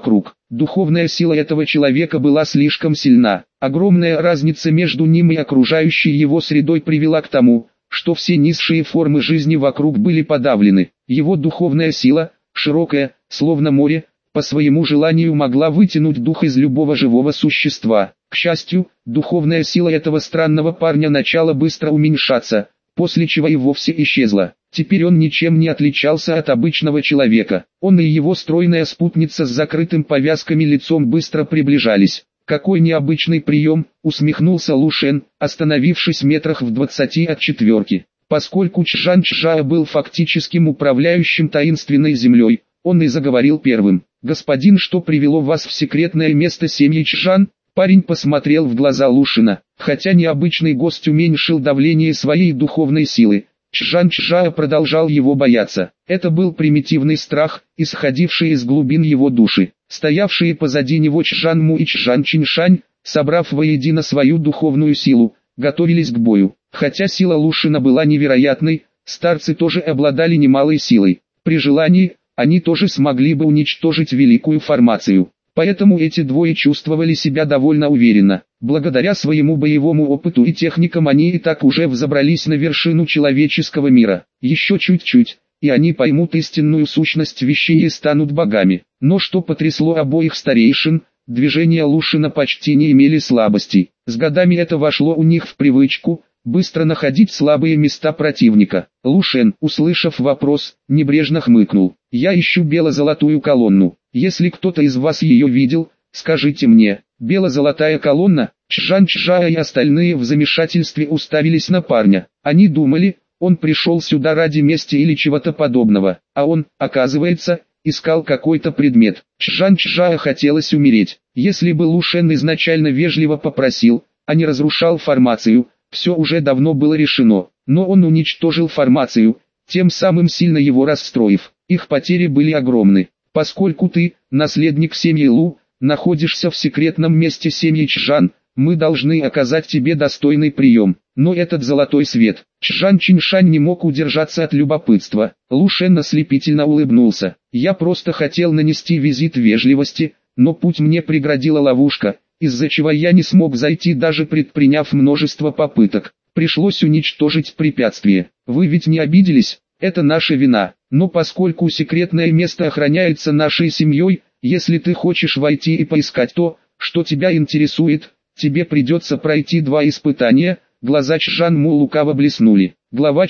Духовная сила этого человека была слишком сильна. Огромная разница между ним и окружающей его средой привела к тому, что все низшие формы жизни вокруг были подавлены. Его духовная сила, широкая, словно море, по своему желанию могла вытянуть дух из любого живого существа. К счастью, духовная сила этого странного парня начала быстро уменьшаться, после чего и вовсе исчезла. Теперь он ничем не отличался от обычного человека. Он и его стройная спутница с закрытым повязками лицом быстро приближались. «Какой необычный прием», — усмехнулся Лу Шен, остановившись метрах в 20 от четверки. Поскольку Чжан Чжао был фактическим управляющим таинственной землей, он и заговорил первым. «Господин, что привело вас в секретное место семьи Чжан?» Парень посмотрел в глаза Лушина. Хотя необычный гость уменьшил давление своей духовной силы, Чжан Чжао продолжал его бояться. Это был примитивный страх, исходивший из глубин его души. Стоявшие позади него Чжан Му и Чжан Чиншань, собрав воедино свою духовную силу, готовились к бою. Хотя сила Лушина была невероятной, старцы тоже обладали немалой силой. При желании, они тоже смогли бы уничтожить великую формацию. Поэтому эти двое чувствовали себя довольно уверенно. Благодаря своему боевому опыту и техникам они и так уже взобрались на вершину человеческого мира. Еще чуть-чуть, и они поймут истинную сущность вещей и станут богами. Но что потрясло обоих старейшин, движения Лушина почти не имели слабостей. С годами это вошло у них в привычку – быстро находить слабые места противника. Лу Шен, услышав вопрос, небрежно хмыкнул. «Я ищу бело-золотую колонну. Если кто-то из вас ее видел, скажите мне». Бело-золотая колонна, Чжан Чжао и остальные в замешательстве уставились на парня. Они думали, он пришел сюда ради мести или чего-то подобного, а он, оказывается, искал какой-то предмет. Чжан Чжао хотелось умереть. Если бы Лу Шен изначально вежливо попросил, а не разрушал формацию, все уже давно было решено, но он уничтожил формацию, тем самым сильно его расстроив. Их потери были огромны. Поскольку ты, наследник семьи Лу, находишься в секретном месте семьи Чжан, мы должны оказать тебе достойный прием. Но этот золотой свет. Чжан Чиншань не мог удержаться от любопытства. Лу Шен ослепительно улыбнулся. Я просто хотел нанести визит вежливости, но путь мне преградила ловушка, из-за чего я не смог зайти, даже предприняв множество попыток. Пришлось уничтожить препятствие. Вы ведь не обиделись? Это наша вина. Но поскольку секретное место охраняется нашей семьей, если ты хочешь войти и поискать то, что тебя интересует, тебе придется пройти 2 испытания. Глаза Чжан Му лукаво блеснули. Глава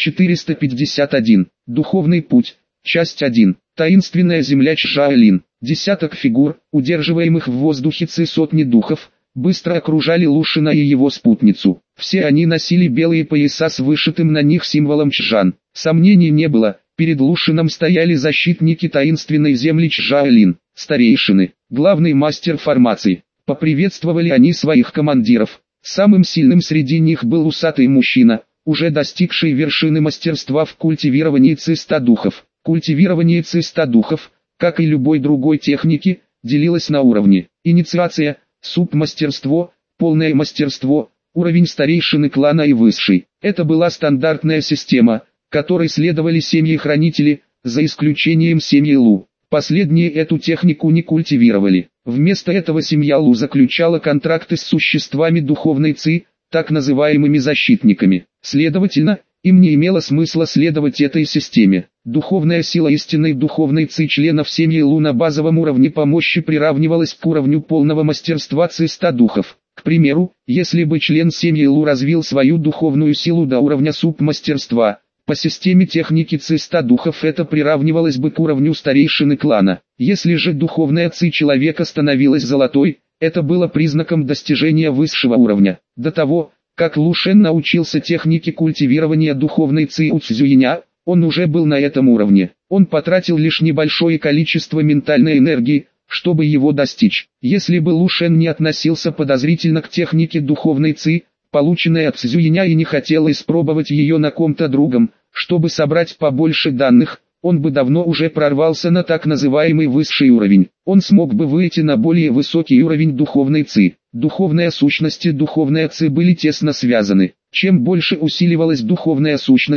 451. Духовный путь. Часть 1. Таинственная земля Чжаолин. Десяток фигур, удерживаемых в воздухе сотни духов, быстро окружали Лушина и его спутницу. Все они носили белые пояса с вышитым на них символом Чжан. Сомнений не было, перед Лушином стояли защитники таинственной земли Чжаолин, старейшины, главный мастер формации. Поприветствовали они своих командиров. Самым сильным среди них был усатый мужчина, уже достигший вершины мастерства в культивировании ци-100 духов. Культивирование ци-100 духов, как и любой другой техники, делилось на уровни: инициация, субмастерство, полное мастерство, уровень старейшины клана и высший. Это была стандартная система, которой следовали семьи-хранители, за исключением семьи Лу. Последние эту технику не культивировали. Вместо этого семья Лу заключала контракты с существами духовной ци, так называемыми защитниками. Следовательно, им не имело смысла следовать этой системе. Духовная сила истинной духовной ци членов семьи Лу на базовом уровне по мощи приравнивалась к уровню полного мастерства ци-100 духов. К примеру, если бы член семьи Лу развил свою духовную силу до уровня субмастерства, по системе техники ци-100 духов это приравнивалось бы к уровню старейшины клана. Если же духовная ци человека становилась золотой, это было признаком достижения высшего уровня. До того, как Лу Шен научился технике культивирования духовной ци у Цзюиня, он уже был на этом уровне. Он потратил лишь небольшое количество ментальной энергии, чтобы его достичь. Если бы Лу Шен не относился подозрительно к технике духовной ци, полученной от Цзюиня, и не хотел испробовать ее на ком-то другом, чтобы собрать побольше данных, он бы давно уже прорвался на так называемый высший уровень. Он смог бы выйти на более высокий уровень духовной ци. Духовная сущность и духовная ци были тесно связаны. Чем больше усиливалась духовная сущность,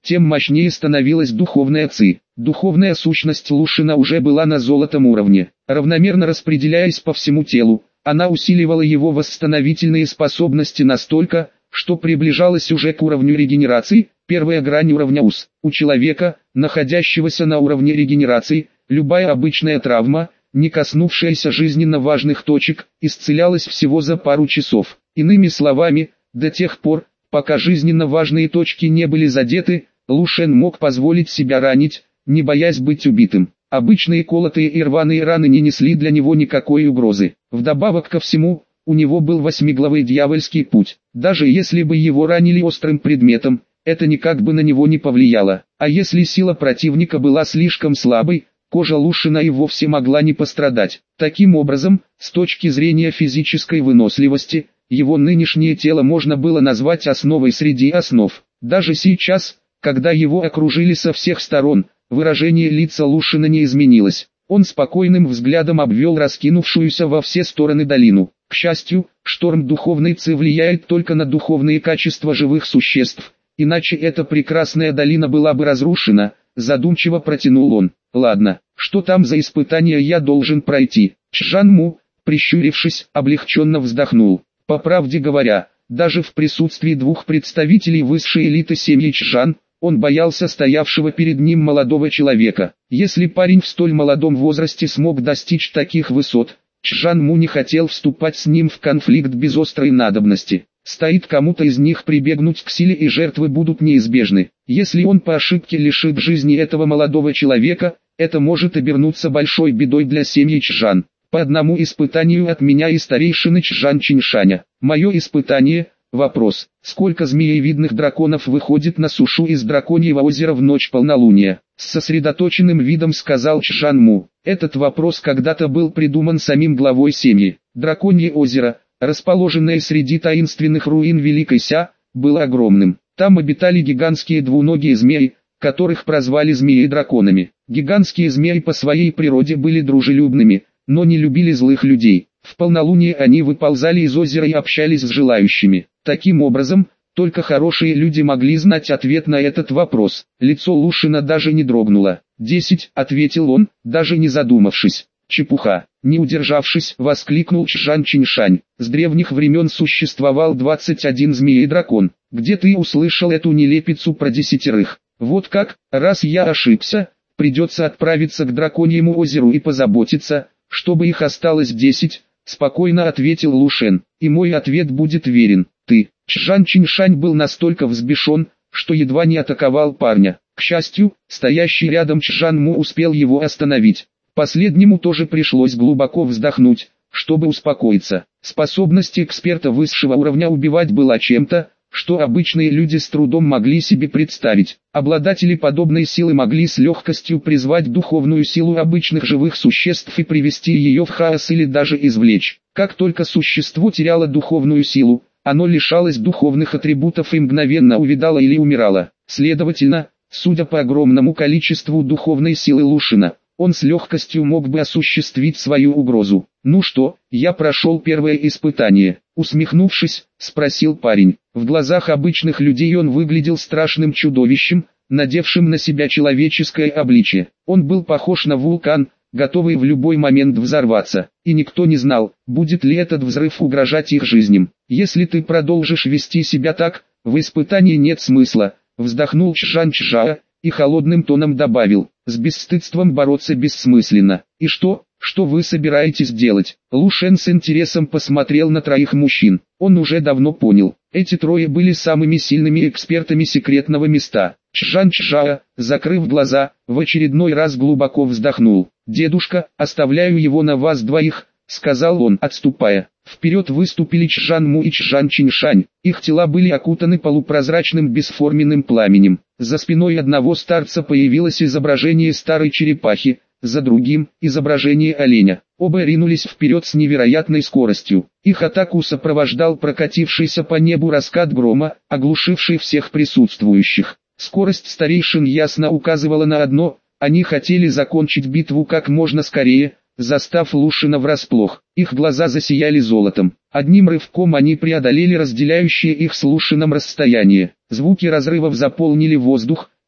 тем мощнее становилась духовная ци. Духовная сущность Лушина уже была на золотом уровне. Равномерно распределяясь по всему телу, она усиливала его восстановительные способности настолько, что приближалась уже к уровню регенерации, первая грань уровня УС. У человека, находящегося на уровне регенерации, любая обычная травма, не коснувшаяся жизненно важных точек, исцелялась всего за пару часов. Иными словами, до тех пор, пока жизненно важные точки не были задеты, Лушен мог позволить себя ранить, не боясь быть убитым. Обычные колотые и рваные раны не несли для него никакой угрозы. Вдобавок ко всему, у него был восьмиглавый дьявольский путь. Даже если бы его ранили острым предметом, это никак бы на него не повлияло. А если сила противника была слишком слабой, кожа Лушина и вовсе могла не пострадать. Таким образом, с точки зрения физической выносливости, его нынешнее тело можно было назвать основой среди основ. Даже сейчас, когда его окружили со всех сторон, выражение лица Лушина не изменилось. Он спокойным взглядом обвел раскинувшуюся во все стороны долину. К счастью, шторм духовной ци влияет только на духовные качества живых существ, иначе эта прекрасная долина была бы разрушена, задумчиво протянул он. Ладно, что там за испытания я должен пройти? Чжан Му, прищурившись, облегченно вздохнул. По правде говоря, даже в присутствии двух представителей высшей элиты семьи Чжан, он боялся стоявшего перед ним молодого человека. Если парень в столь молодом возрасте смог достичь таких высот, Чжан Му не хотел вступать с ним в конфликт без острой надобности. Стоит кому-то из них прибегнуть к силе, и жертвы будут неизбежны. Если он по ошибке лишит жизни этого молодого человека, это может обернуться большой бедой для семьи Чжан. По одному испытанию от меня и старейшины Чжан Чиньшаня. Мое испытание – вопрос, сколько змеевидных драконов выходит на сушу из Драконьего озера в ночь полнолуния? С сосредоточенным видом сказал Чжан Му. Этот вопрос когда-то был придуман самим главой семьи. Драконье озеро, расположенное среди таинственных руин Великой Ся, было огромным. Там обитали гигантские двуногие змеи, которых прозвали змеи-драконами. Гигантские змеи по своей природе были дружелюбными, но не любили злых людей. В полнолуние они выползали из озера и общались с желающими. Таким образом, только хорошие люди могли знать ответ на этот вопрос. Лицо Лушина даже не дрогнуло. 10, ответил он, даже не задумавшись. Чепуха. Не удержавшись, воскликнул Чжан Чиньшань. С древних времен существовал 21 змеи-дракон. Где ты услышал эту нелепицу про 10? Вот как, раз я ошибся, придется отправиться к Драконьему озеру и позаботиться, чтобы их осталось 10, спокойно ответил Лушен. И мой ответ будет верен. Ты. Чжан Чиньшань был настолько взбешен, что едва не атаковал парня. К счастью, стоящий рядом Чжан Му успел его остановить. Последнему тоже пришлось глубоко вздохнуть, чтобы успокоиться. Способность эксперта высшего уровня убивать была чем-то, что обычные люди с трудом могли себе представить. Обладатели подобной силы могли с легкостью призвать духовную силу обычных живых существ и привести ее в хаос или даже извлечь. Как только существо теряло духовную силу, оно лишалось духовных атрибутов и мгновенно увядало или умирало. Следовательно, судя по огромному количеству духовной силы Лушина, он с легкостью мог бы осуществить свою угрозу. «Ну что, я прошел первое испытание», — усмехнувшись, спросил парень. В глазах обычных людей он выглядел страшным чудовищем, надевшим на себя человеческое обличие. Он был похож на вулкан, готовый в любой момент взорваться, и никто не знал, будет ли этот взрыв угрожать их жизням. «Если ты продолжишь вести себя так, в испытании нет смысла», — вздохнул Чжан Чжао и холодным тоном добавил: «С бесстыдством бороться бессмысленно. И что вы собираетесь делать?» Лушен с интересом посмотрел на троих мужчин. Он уже давно понял, эти трое были самыми сильными экспертами секретного места. Чжан Чжао, закрыв глаза, в очередной раз глубоко вздохнул. «Дедушка, оставляю его на вас двоих», — сказал он, отступая. Вперед выступили Чжан Му и Чжан Чиньшань. Их тела были окутаны полупрозрачным бесформенным пламенем. За спиной одного старца появилось изображение старой черепахи, за другим – изображение оленя. Оба ринулись вперед с невероятной скоростью. Их атаку сопровождал прокатившийся по небу раскат грома, оглушивший всех присутствующих. Скорость старейшин ясно указывала на одно – они хотели закончить битву как можно скорее, застав Лушина врасплох. Их глаза засияли золотом. Одним рывком они преодолели разделяющее их с Лушином расстояние. Звуки разрывов заполнили воздух,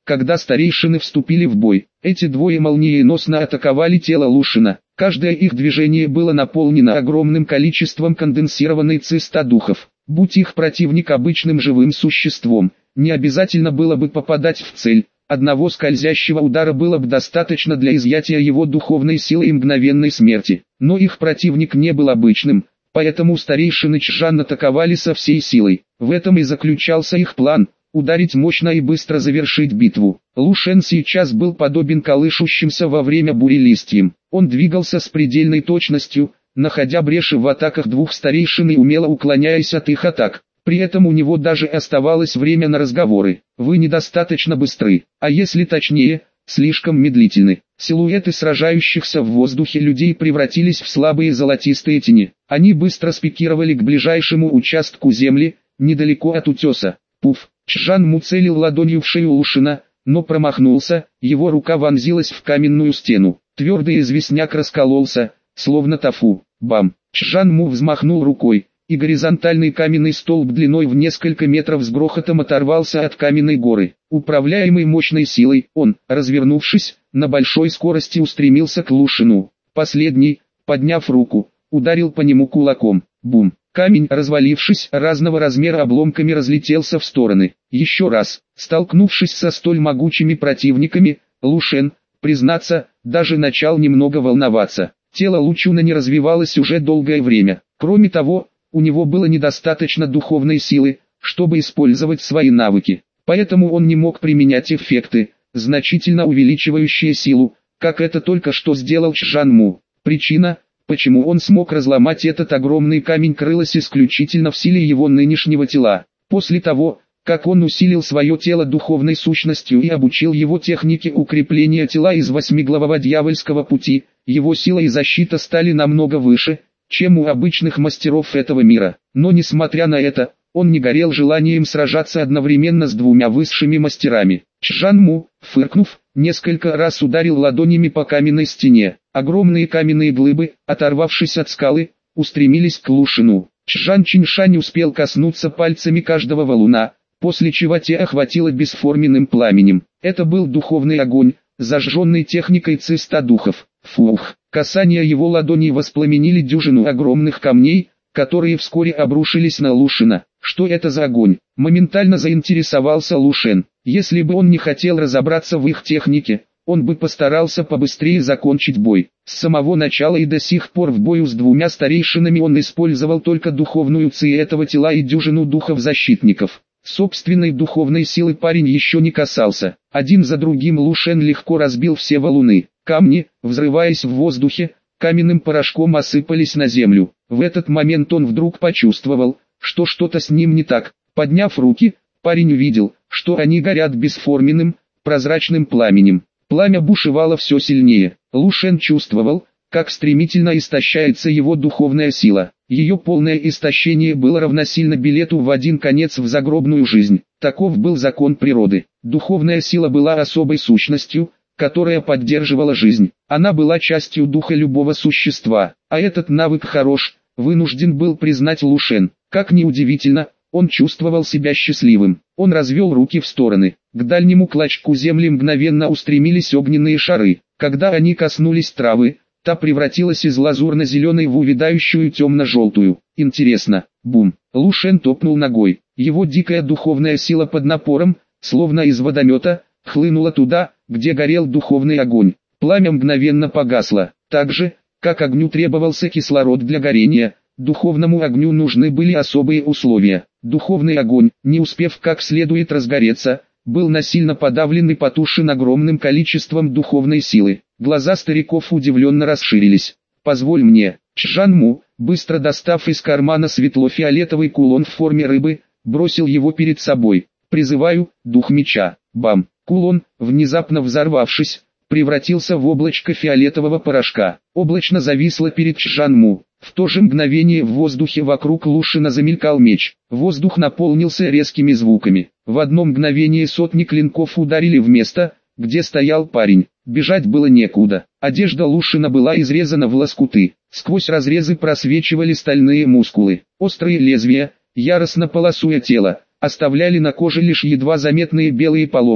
когда старейшины вступили в бой. Эти двое молниеносно атаковали тело Лушина. Каждое их движение было наполнено огромным количеством конденсированной циста духов. Будь их противник обычным живым существом, не обязательно было бы попадать в цель. Одного скользящего удара было бы достаточно для изъятия его духовной силы и мгновенной смерти. Но их противник не был обычным, поэтому старейшины Чжан атаковали со всей силой. В этом и заключался их план – ударить мощно и быстро завершить битву. Лу Шен сейчас был подобен колышущимся во время бури листьям. Он двигался с предельной точностью, находя бреши в атаках двух старейшин и умело уклоняясь от их атак. При этом у него даже оставалось время на разговоры. «Вы недостаточно быстры, а если точнее, слишком медлительны». Силуэты сражающихся в воздухе людей превратились в слабые золотистые тени. Они быстро спикировали к ближайшему участку земли, недалеко от утеса. Пуф! Чжан Му целил ладонью в шею Лушина, но промахнулся, его рука вонзилась в каменную стену. Твердый известняк раскололся, словно тофу. Бам! Чжан Му взмахнул рукой, и горизонтальный каменный столб длиной в несколько метров с грохотом оторвался от каменной горы. Управляемый мощной силой, он, развернувшись, на большой скорости устремился к Лушину. Последний, подняв руку, ударил по нему кулаком. Бум! Камень, развалившись разного размера обломками, разлетелся в стороны. Еще раз, столкнувшись со столь могучими противниками, Лу Шен, признаться, даже начал немного волноваться. Тело Лучуна не развивалось уже долгое время. Кроме того, у него было недостаточно духовной силы, чтобы использовать свои навыки. Поэтому он не мог применять эффекты, значительно увеличивающие силу, как это только что сделал Чжан Му. Причина, почему он смог разломать этот огромный камень, крылась исключительно в силе его нынешнего тела. После того, как он усилил свое тело духовной сущностью и обучил его технике укрепления тела из восьмиглавого дьявольского пути, его сила и защита стали намного выше, чем у обычных мастеров этого мира. Но несмотря на это, он не горел желанием сражаться одновременно с двумя высшими мастерами. Чжан Му, фыркнув, несколько раз ударил ладонями по каменной стене. Огромные каменные глыбы, оторвавшись от скалы, устремились к Лушину. Чжан Чиншань успел коснуться пальцами каждого валуна, после чего те охватило бесформенным пламенем. Это был духовный огонь, зажженный техникой циста духов. Фух! Касания его ладоней воспламенили дюжину огромных камней, которые вскоре обрушились на Лушина. Что это за огонь? Моментально заинтересовался Лу Шен. Если бы он не хотел разобраться в их технике, он бы постарался побыстрее закончить бой. С самого начала и до сих пор в бою с двумя старейшинами он использовал только духовную ци этого тела и дюжину духов-защитников. Собственной духовной силы парень еще не касался. Один за другим Лу Шен легко разбил все валуны. Камни, взрываясь в воздухе, каменным порошком осыпались на землю. В этот момент он вдруг почувствовал, что что-то с ним не так. Подняв руки, парень увидел, что они горят бесформенным, прозрачным пламенем. Пламя бушевало все сильнее. Лу Шен чувствовал, как стремительно истощается его духовная сила. Ее полное истощение было равносильно билету в один конец в загробную жизнь. Таков был закон природы. Духовная сила была особой сущностью, которая поддерживала жизнь. Она была частью духа любого существа. А этот навык хорош, вынужден был признать Лу Шен. Как ни удивительно, он чувствовал себя счастливым. Он развел руки в стороны. К дальнему клочку земли мгновенно устремились огненные шары. Когда они коснулись травы, та превратилась из лазурно-зеленой в увядающую темно-желтую. Интересно. Бум. Лу Шен топнул ногой. Его дикая духовная сила под напором, словно из водомета, хлынула туда, где горел духовный огонь. Пламя мгновенно погасло. Так же, как огню требовался кислород для горения, духовному огню нужны были особые условия. Духовный огонь, не успев как следует разгореться, был насильно подавлен и потушен огромным количеством духовной силы. Глаза стариков удивленно расширились. «Позволь мне». Чжан Му, быстро достав из кармана светло-фиолетовый кулон в форме рыбы, бросил его перед собой. «Призываю, дух меча». Бам! Кулон, внезапно взорвавшись, превратился в облачко фиолетового порошка. Облачно зависло перед Чжан Му. В то же мгновение в воздухе вокруг Лушина замелькал меч. Воздух наполнился резкими звуками. В одно мгновение сотни клинков ударили в место, где стоял парень. Бежать было некуда. Одежда Лушина была изрезана в лоскуты. Сквозь разрезы просвечивали стальные мускулы. Острые лезвия, яростно полосуя тело, оставляли на коже лишь едва заметные белые поломы,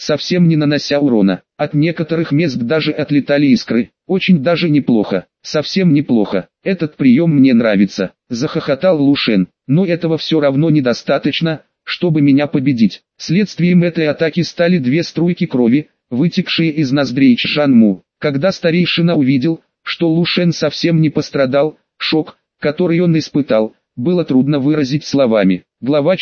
совсем не нанося урона. От некоторых мест даже отлетали искры. Очень даже неплохо, совсем неплохо. Этот прием мне нравится, захохотал Лушен. Но этого все равно недостаточно, чтобы меня победить. Следствием этой атаки стали две струйки крови, вытекшие из ноздрей Чжанму. Когда старейшина увидел, что Лушен совсем не пострадал, шок, который он испытал, было трудно выразить словами. Глава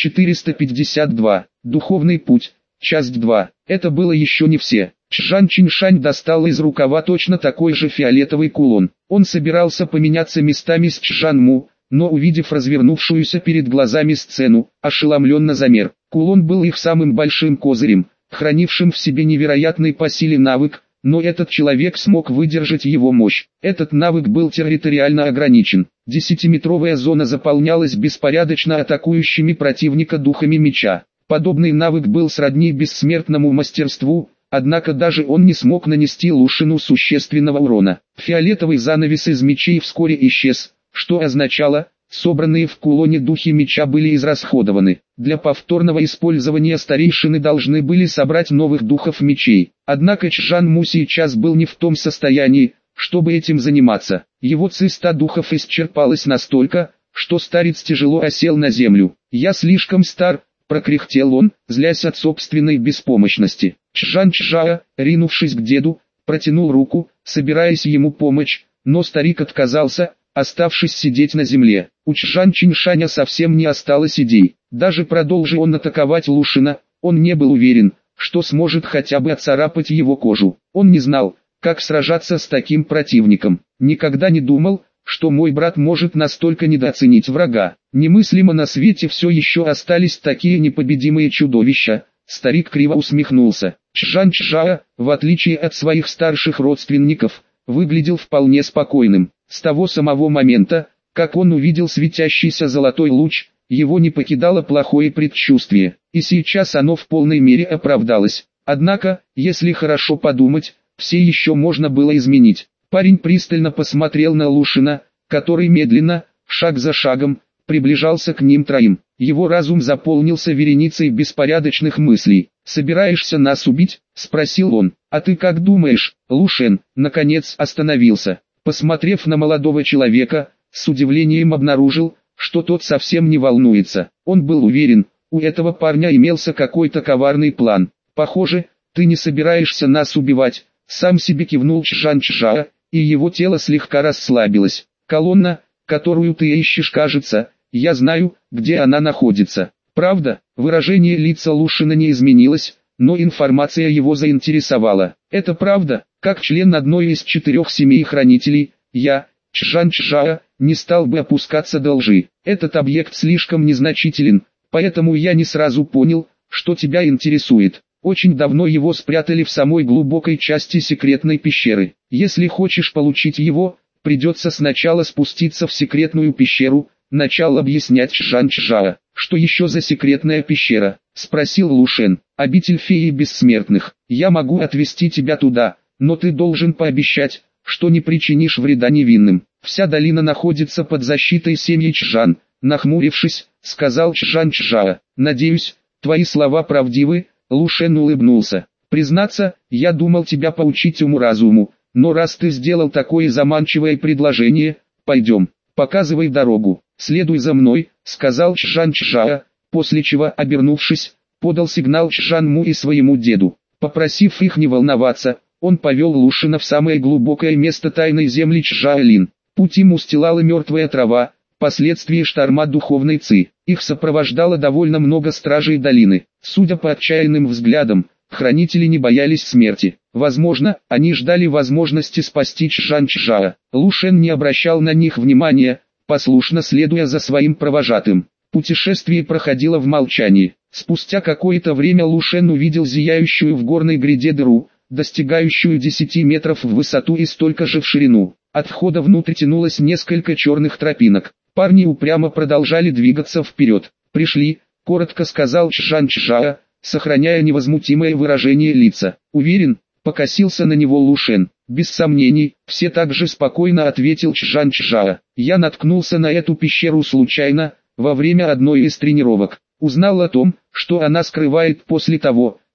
452. Духовный путь. Часть 2. Это было еще не все. Чжан Чиншань достал из рукава точно такой же фиолетовый кулон. Он собирался поменяться местами с Чжанму, но увидев развернувшуюся перед глазами сцену, ошеломленно замер. Кулон был их самым большим козырем, хранившим в себе невероятный по силе навык, но этот человек смог выдержать его мощь. Этот навык был территориально ограничен. 10-метровая зона заполнялась беспорядочно атакующими противника духами меча. Подобный навык был сродни бессмертному мастерству, однако даже он не смог нанести Лушину существенного урона. Фиолетовый занавес из мечей вскоре исчез, что означало, собранные в кулоне духи меча были израсходованы. Для повторного использования старейшины должны были собрать новых духов мечей. Однако Чжанму сейчас был не в том состоянии, чтобы этим заниматься. Его ци-100 духов исчерпалась настолько, что старец тяжело осел на землю. «Я слишком стар», — прокряхтел он, злясь от собственной беспомощности. Чжан Чжаа, ринувшись к деду, протянул руку, собираясь ему помочь, но старик отказался, оставшись сидеть на земле. У Чжан Чиншаня совсем не осталось идей. Даже продолжи он атаковать Лушина, он не был уверен, что сможет хотя бы отцарапать его кожу. Он не знал, как сражаться с таким противником. Никогда не думал, что мой брат может настолько недооценить врага. Немыслимо на свете все еще остались такие непобедимые чудовища. Старик криво усмехнулся. Чжан Чжаа, в отличие от своих старших родственников, выглядел вполне спокойным. С того самого момента, как он увидел светящийся золотой луч, его не покидало плохое предчувствие, и сейчас оно в полной мере оправдалось. Однако, если хорошо подумать, все еще можно было изменить. Парень пристально посмотрел на Лушина, который медленно, шаг за шагом, приближался к ним троим. Его разум заполнился вереницей беспорядочных мыслей. «Собираешься нас убить?» – спросил он. «А ты как думаешь?» Лушен, наконец, остановился. Посмотрев на молодого человека, с удивлением обнаружил, что тот совсем не волнуется. Он был уверен, у этого парня имелся какой-то коварный план. «Похоже, ты не собираешься нас убивать», — сам себе кивнул Чжан Чжаа, и его тело слегка расслабилось. «Колонна, которую ты ищешь, кажется, я знаю, где она находится». Правда, выражение лица Лушина не изменилось, но информация его заинтересовала. «Это правда, как член одной из 4 семей хранителей, я, Чжан Чжаа, не стал бы опускаться до лжи. Этот объект слишком незначителен, поэтому я не сразу понял, что тебя интересует. Очень давно его спрятали в самой глубокой части секретной пещеры. Если хочешь получить его, придется сначала спуститься в секретную пещеру», начал объяснять Чжан Чжаа. «Что еще за секретная пещера?» – спросил Лушен. «Обитель феи бессмертных. Я могу отвезти тебя туда, но ты должен пообещать, что не причинишь вреда невинным. Вся долина находится под защитой семьи Чжан», – нахмурившись, сказал Чжан Чжаа. «Надеюсь, твои слова правдивы?» Лушен улыбнулся. «Признаться, я думал тебя поучить уму-разуму, но раз ты сделал такое заманчивое предложение, пойдем, показывай дорогу, следуй за мной», — сказал Чжан Чжаа, после чего, обернувшись, подал сигнал Чжанму и своему деду. Попросив их не волноваться, он повел Лушина в самое глубокое место тайной земли Чжаолин. Путь им устилала мертвая трава, последствия шторма духовной ци. Их сопровождало довольно много стражей долины. Судя по отчаянным взглядам, хранители не боялись смерти. Возможно, они ждали возможности спасти Чжан Чжаа. Лушен не обращал на них внимания, послушно следуя за своим провожатым. Путешествие проходило в молчании. Спустя какое-то время Лушен увидел зияющую в горной гряде дыру, достигающую 10 метров в высоту и столько же в ширину. От входа внутрь тянулось несколько черных тропинок. Парни упрямо продолжали двигаться вперед. «Пришли», — коротко сказал Чжан Чжаа, сохраняя невозмутимое выражение лица. «Уверен?» — покосился на него Лушен. «Без сомнений», — все так же спокойно ответил Чжан Чжаа. «Я наткнулся на эту пещеру случайно, во время одной из тренировок. Узнал о том, что она скрывает после того,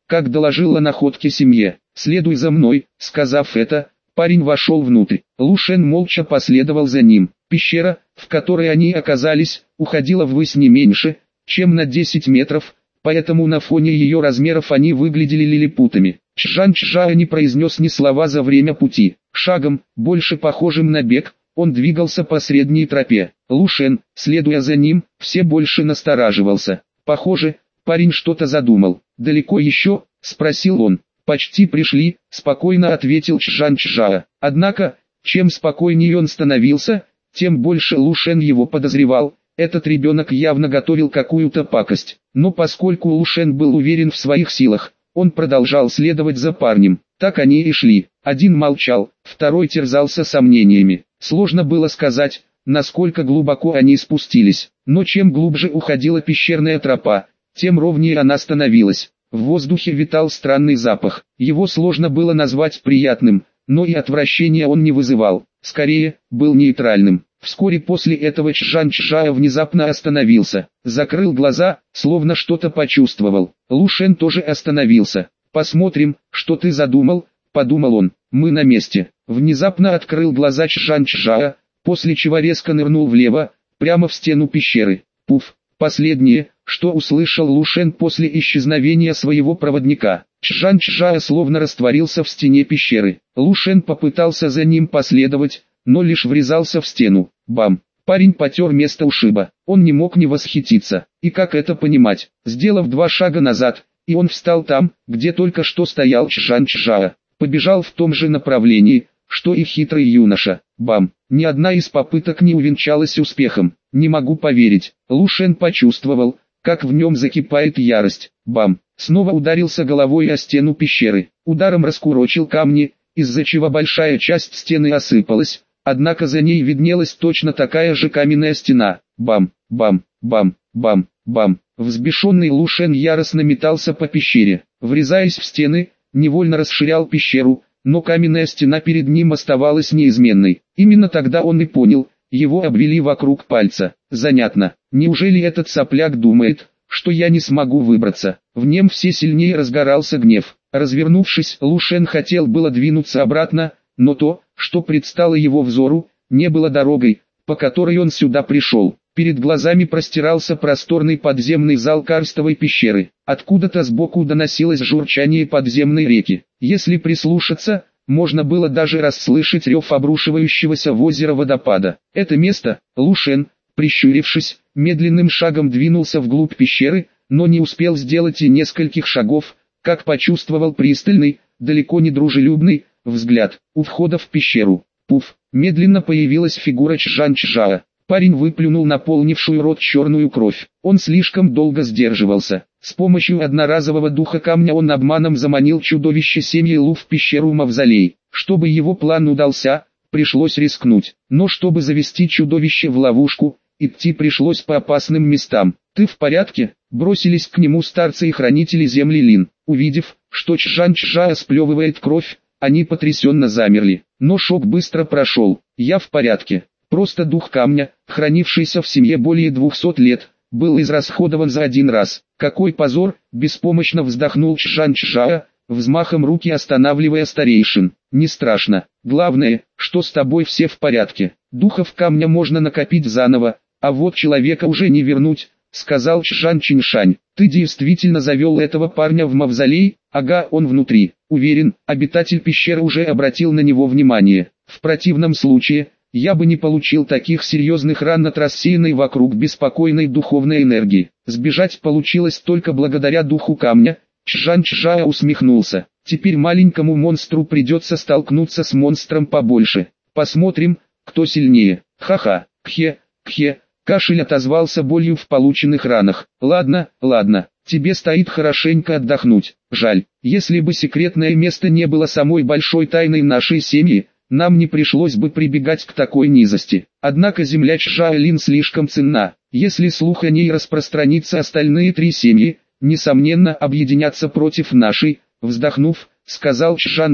как доложил о находке семье. «Следуй за мной», — сказав это, парень вошел внутрь. Лу Шен молча последовал за ним. Пещера, в которой они оказались, уходила ввысь не меньше, чем на 10 метров, поэтому на фоне ее размеров они выглядели лилипутами. Чжан Чжао не произнес ни слова за время пути. Шагом, больше похожим на бег, он двигался по средней тропе. Лу Шен, следуя за ним, все больше настораживался. Похоже, парень что-то задумал. «Далеко еще?» — спросил он. «Почти пришли», — спокойно ответил Чжан Чжао. Однако, чем спокойнее он становился, тем больше Лу Шен его подозревал. Этот ребенок явно готовил какую-то пакость. Но поскольку Лу Шен был уверен в своих силах, он продолжал следовать за парнем. Так они и шли. Один молчал, второй терзался сомнениями. Сложно было сказать, насколько глубоко они спустились. Но чем глубже уходила пещерная тропа, тем ровнее она становилась. В воздухе витал странный запах. Его сложно было назвать приятным, но и отвращения он не вызывал. Скорее, был нейтральным. Вскоре после этого Чжан Чжао внезапно остановился, закрыл глаза, словно что-то почувствовал. Лу Шен тоже остановился. «Посмотрим, что ты задумал», — подумал он. «Мы на месте». Внезапно открыл глаза Чжан Чжао, после чего резко нырнул влево, прямо в стену пещеры. Пуф! Последнее, что услышал Лу Шен после исчезновения своего проводника. Чжан Чжао словно растворился в стене пещеры. Лу Шен попытался за ним последовать, но лишь врезался в стену. Бам! Парень потер место ушиба. Он не мог не восхититься. И как это понимать? Сделав 2 шага назад, и он встал там, где только что стоял Чжан Чжао. Побежал в том же направлении, что и хитрый юноша. Бам! Ни одна из попыток не увенчалась успехом. Не могу поверить. Лу Шен почувствовал, как в нем закипает ярость. Бам! Снова ударился головой о стену пещеры. Ударом раскурочил камни, из-за чего большая часть стены осыпалась. Однако за ней виднелась точно такая же каменная стена. Бам, бам, бам, бам, бам. Взбешенный Лу Шен яростно метался по пещере, врезаясь в стены, невольно расширял пещеру, но каменная стена перед ним оставалась неизменной. Именно тогда он и понял, его обвели вокруг пальца. Занятно, неужели этот сопляк думает, что я не смогу выбраться? В нем все сильнее разгорался гнев. Развернувшись, Лу Шен хотел было двинуться обратно, но то, что предстало его взору, не было дорогой, по которой он сюда пришел. Перед глазами простирался просторный подземный зал карстовой пещеры. Откуда-то сбоку доносилось журчание подземной реки. Если прислушаться, можно было даже расслышать рев обрушивающегося в озеро водопада. Это место, Лу Шен, прищурившись, медленным шагом двинулся вглубь пещеры, но не успел сделать и нескольких шагов, как почувствовал пристальный, далеко не дружелюбный, взгляд. У входа в пещеру, пуф, медленно появилась фигура Чжан Чжао. Парень выплюнул наполнившую рот черную кровь. Он слишком долго сдерживался. С помощью одноразового духа камня он обманом заманил чудовище семьи Лу в пещеру-мавзолей. Чтобы его план удался, пришлось рискнуть. Но чтобы завести чудовище в ловушку, идти пришлось по опасным местам. «Ты в порядке?» — бросились к нему старцы и хранители земли Лин. Увидев, что Чжан Чжао сплевывает кровь, они потрясенно замерли. Но шок быстро прошел. «Я в порядке. Просто дух камня, хранившийся в семье более 200 лет, был израсходован за один раз». «Какой позор!» — беспомощно вздохнул Чжан Чжао, взмахом руки останавливая старейшин. «Не страшно. Главное, что с тобой все в порядке. Духов камня можно накопить заново, а вот человека уже не вернуть», — сказал Чжан Чиньшань. «Ты действительно завел этого парня в мавзолей?» «Ага, он внутри. Уверен, обитатель пещеры уже обратил на него внимание. В противном случае, я бы не получил таких серьезных ран от рассеянной вокруг беспокойной духовной энергии. Сбежать получилось только благодаря духу камня». Чжан Чжао усмехнулся. «Теперь маленькому монстру придется столкнуться с монстром побольше. Посмотрим, кто сильнее». «Ха-ха, кхе, кхе». Кашель отозвался болью в полученных ранах. «Ладно, ладно, тебе стоит хорошенько отдохнуть. Жаль, если бы секретное место не было самой большой тайной нашей семьи, нам не пришлось бы прибегать к такой низости. Однако земля Чжао Лин слишком ценна. Если слух о ней распространится, остальные 3 семьи, несомненно, объединятся против нашей», вздохнув, сказал Чжан Му.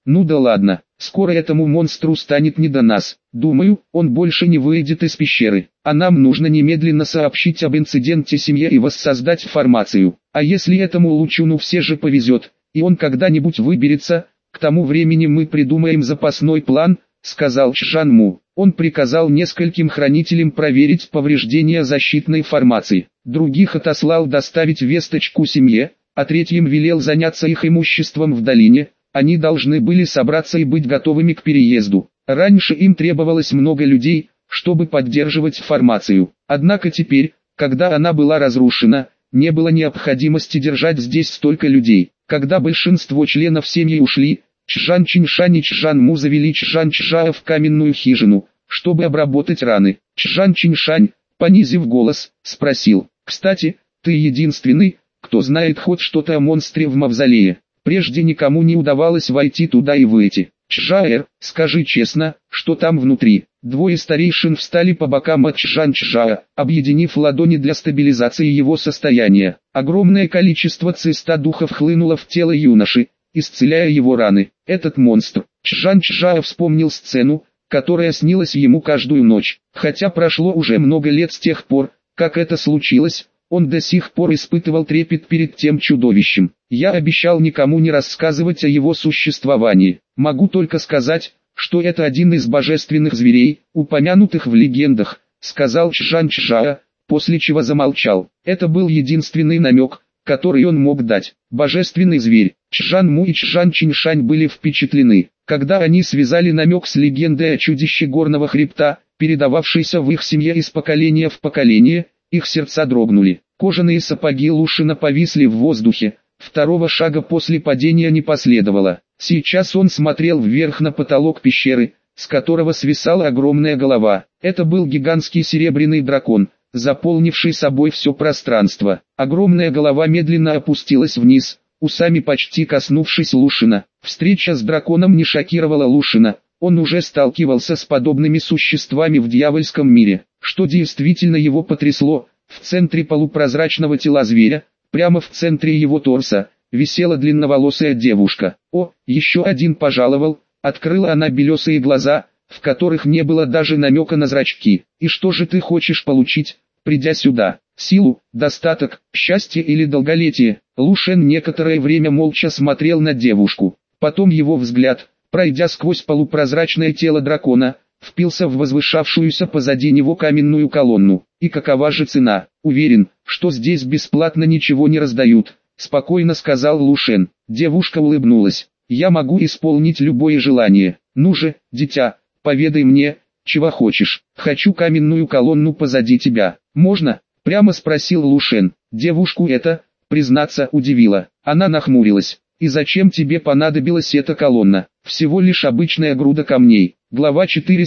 Ну да ладно, скоро этому монстру станет не до нас. Думаю, он больше не выйдет из пещеры. А нам нужно немедленно сообщить об инциденте семье и воссоздать формацию. А если этому Лучуну все же повезет, и он когда-нибудь выберется, к тому времени мы придумаем запасной план, сказал Чжанму. Он приказал нескольким хранителям проверить повреждения защитной формации. Других отослал доставить весточку семье, а третьим велел заняться их имуществом в долине. Они должны были собраться и быть готовыми к переезду. Раньше им требовалось много людей, чтобы поддерживать формацию. Однако теперь, когда она была разрушена, не было необходимости держать здесь столько людей. Когда большинство членов семьи ушли, Чжан Чиньшань и Чжан Му завели Чжан Чжая в каменную хижину, чтобы обработать раны. Чжан Чиньшань, понизив голос, спросил: «Кстати, ты единственный, кто знает хоть что-то о монстре в мавзолее? Прежде никому не удавалось войти туда и выйти. Чжаэр, скажи честно, что там внутри?» Двое старейшин встали по бокам от Чжан Чжая, объединив ладони для стабилизации его состояния. Огромное количество циста духов хлынуло в тело юноши, исцеляя его раны. Этот монстр. Чжан Чжая вспомнил сцену, которая снилась ему каждую ночь. Хотя прошло уже много лет с тех пор, как это случилось, он до сих пор испытывал трепет перед тем чудовищем. «Я обещал никому не рассказывать о его существовании. Могу только сказать, что это один из божественных зверей, упомянутых в легендах», сказал Чжан Чжая, после чего замолчал. Это был единственный намек, который он мог дать. Божественный зверь. Чжан Му и Чжан Чиньшань были впечатлены, когда они связали намек с легендой о чудище горного хребта, передававшейся в их семье из поколения в поколение. Их сердца дрогнули. Кожаные сапоги Лушина повисли в воздухе. Второго шага после падения не последовало. Сейчас он смотрел вверх на потолок пещеры, с которого свисала огромная голова. Это был гигантский серебряный дракон, заполнивший собой все пространство. Огромная голова медленно опустилась вниз, усами почти коснувшись Лушина. Встреча с драконом не шокировала Лушина. Он уже сталкивался с подобными существами в дьявольском мире. Что действительно его потрясло, в центре полупрозрачного тела зверя, прямо в центре его торса, висела длинноволосая девушка. «О, еще один пожаловал», — открыла она белесые глаза, в которых не было даже намека на зрачки. «И что же ты хочешь получить, придя сюда? Силу, достаток, счастье или долголетие?» Лушен некоторое время молча смотрел на девушку. Потом его взгляд, пройдя сквозь полупрозрачное тело дракона, впился в возвышавшуюся позади него каменную колонну. «И какова же цена? Уверен, что здесь бесплатно ничего не раздают», — спокойно сказал Лушен. Девушка улыбнулась. «Я могу исполнить любое желание. Ну же, дитя, поведай мне, чего хочешь». «Хочу каменную колонну позади тебя. Можно?» — прямо спросил Лушен. Девушку это, признаться, удивило. Она нахмурилась. «И зачем тебе понадобилась эта колонна? Всего лишь обычная груда камней». Глава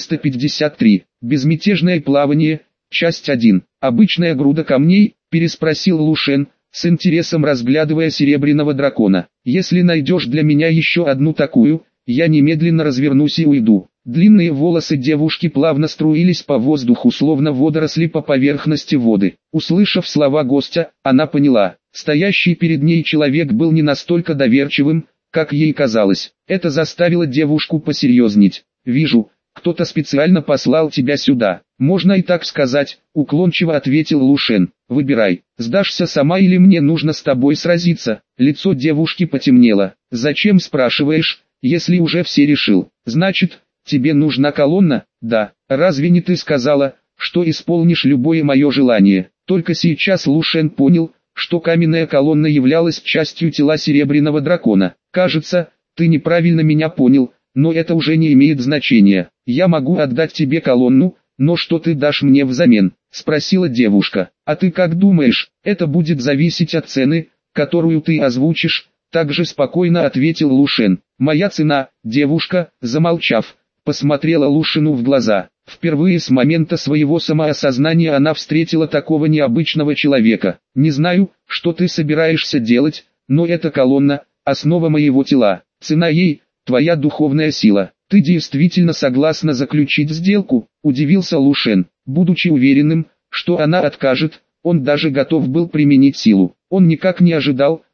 453. Безмятежное плавание. Часть 1. «Обычная груда камней?» – переспросил Лушен, с интересом разглядывая серебряного дракона. «Если найдешь для меня еще одну такую, я немедленно развернусь и уйду». Длинные волосы девушки плавно струились по воздуху, словно водоросли по поверхности воды. Услышав слова гостя, она поняла, стоящий перед ней человек был не настолько доверчивым, как ей казалось. Это заставило девушку посерьезнеть. «Вижу, кто-то специально послал тебя сюда. Можно и так сказать», — уклончиво ответил Лушен. «Выбирай, сдашься сама или мне нужно с тобой сразиться». Лицо девушки потемнело. «Зачем спрашиваешь, если уже все решил? Значит, тебе нужна колонна?» «Да, разве не ты сказала, что исполнишь любое мое желание?» Только сейчас Лушен понял, что каменная колонна являлась частью тела серебряного дракона. «Кажется, ты неправильно меня понял, но это уже не имеет значения. Я могу отдать тебе колонну, но что ты дашь мне взамен?» — спросила девушка. «А ты как думаешь, это будет зависеть от цены, которую ты озвучишь?» — также спокойно ответил Лушен. «Моя цена», — девушка, замолчав, посмотрела Лушену в глаза. Впервые с момента своего самоосознания она встретила такого необычного человека. «Не знаю, что ты собираешься делать, но эта колонна — основа моего тела. Цена ей — твоя духовная сила. Ты действительно согласна заключить сделку?» — удивился Лушен. Будучи уверенным, что она откажет, он даже готов был применить силу. Он никак не ожидал,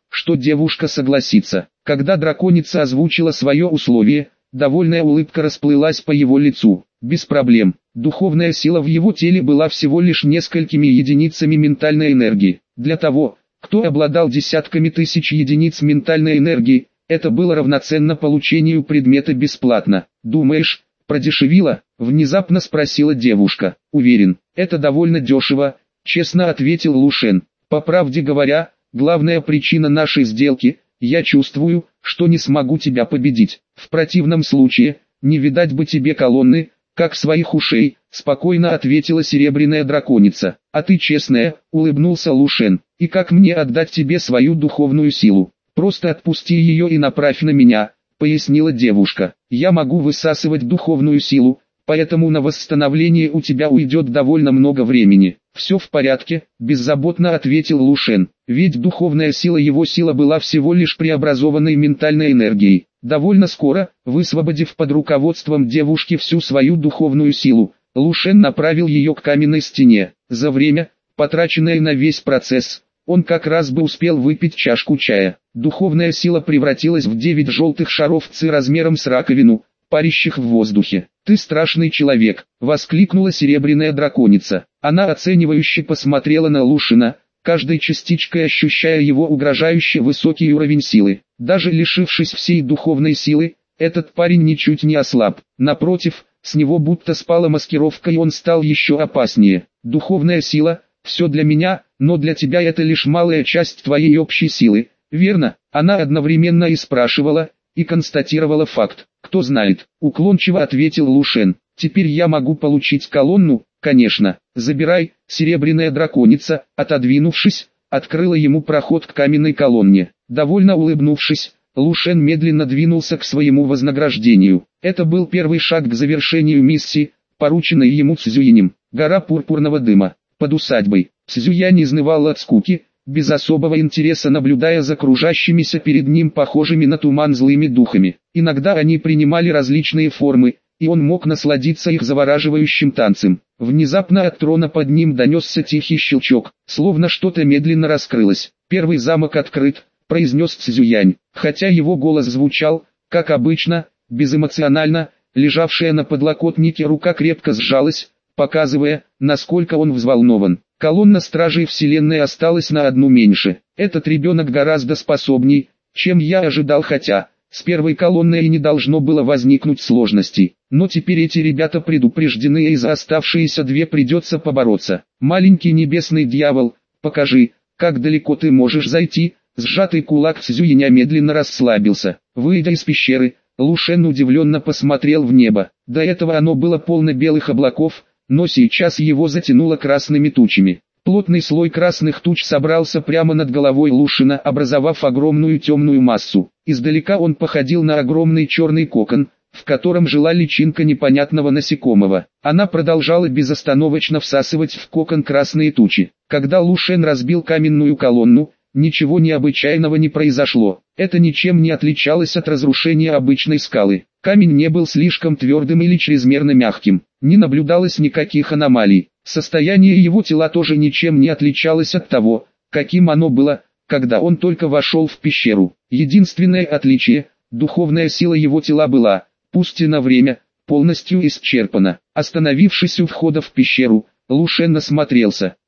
что девушка согласится. Когда драконица озвучила свое условие, довольная улыбка расплылась по его лицу. Без проблем. Духовная сила в его теле была всего лишь несколькими единицами ментальной энергии. Для того, кто обладал десятками тысяч единиц ментальной энергии, это было равноценно получению предмета бесплатно. «Думаешь, продешевило?» – внезапно спросила девушка. «Уверен, это довольно дешево», – честно ответил Лушен. «По правде говоря, главная причина нашей сделки – я чувствую, что не смогу тебя победить. В противном случае, не видать бы тебе колонны, как своих ушей», – спокойно ответила серебряная драконица. «А ты честная», – улыбнулся Лушен. «И как мне отдать тебе свою духовную силу? Просто отпусти ее и направь на меня», – пояснила девушка. «Я могу высасывать духовную силу, поэтому на восстановление у тебя уйдет довольно много времени». «Все в порядке», – беззаботно ответил Лушен. Ведь духовная сила его сила была всего лишь преобразованной ментальной энергией. Довольно скоро, высвободив под руководством девушки всю свою духовную силу, Лушен направил ее к каменной стене. За время, потраченное на весь процесс, он как раз бы успел выпить чашку чая. Духовная сила превратилась в 9 желтых шаров ци размером с раковину, парящих в воздухе. «Ты страшный человек», — воскликнула серебряная драконица. Она оценивающе посмотрела на Лушена, каждой частичкой ощущая его угрожающе высокий уровень силы. Даже лишившись всей духовной силы, этот парень ничуть не ослаб. Напротив, с него будто спала маскировка и он стал еще опаснее. «Духовная сила — все для меня, но для тебя это лишь малая часть твоей общей силы, верно?» Она одновременно и спрашивала, и констатировала факт. «Кто знает», — уклончиво ответил Лушен. «Теперь я могу получить колонну?» «Конечно, забирай». Серебряная драконица, отодвинувшись, открыла ему проход к каменной колонне. Довольно улыбнувшись, Лушен медленно двинулся к своему вознаграждению. Это был первый шаг к завершению миссии, порученной ему Цзюинем. Гора пурпурного дыма. Под усадьбой. Цзюянь изнывал от скуки, без особого интереса наблюдая за кружащимися перед ним похожими на туман злыми духами. Иногда они принимали различные формы, и он мог насладиться их завораживающим танцем. Внезапно от трона под ним донесся тихий щелчок, словно что-то медленно раскрылось. «Первый замок открыт», — произнес Цзюянь. Хотя его голос звучал, как обычно, безэмоционально, лежавшая на подлокотнике рука крепко сжалась, показывая, насколько он взволнован. Колонна Стражей Вселенной осталась на одну меньше. Этот ребенок гораздо способней, чем я ожидал, хотя с первой колонной и не должно было возникнуть сложностей. Но теперь эти ребята предупреждены, и за оставшиеся две придется побороться. «Маленький небесный дьявол, покажи, как далеко ты можешь зайти». Сжатый кулак Цзюиня медленно расслабился. Выйдя из пещеры, Лушен удивленно посмотрел в небо. До этого оно было полно белых облаков, но сейчас его затянуло красными тучами. Плотный слой красных туч собрался прямо над головой Лушена, образовав огромную темную массу. Издалека он походил на огромный черный кокон, в котором жила личинка непонятного насекомого. Она продолжала безостановочно всасывать в кокон красные тучи. Когда Лушен разбил каменную колонну, ничего необычайного не произошло. Это ничем не отличалось от разрушения обычной скалы. Камень не был слишком твердым или чрезмерно мягким. Не наблюдалось никаких аномалий. Состояние его тела тоже ничем не отличалось от того, каким оно было, когда он только вошел в пещеру. Единственное отличие – духовная сила его тела была, пусть и на время, полностью исчерпана. Остановившись у входа в пещеру, Лушен осмотрелся.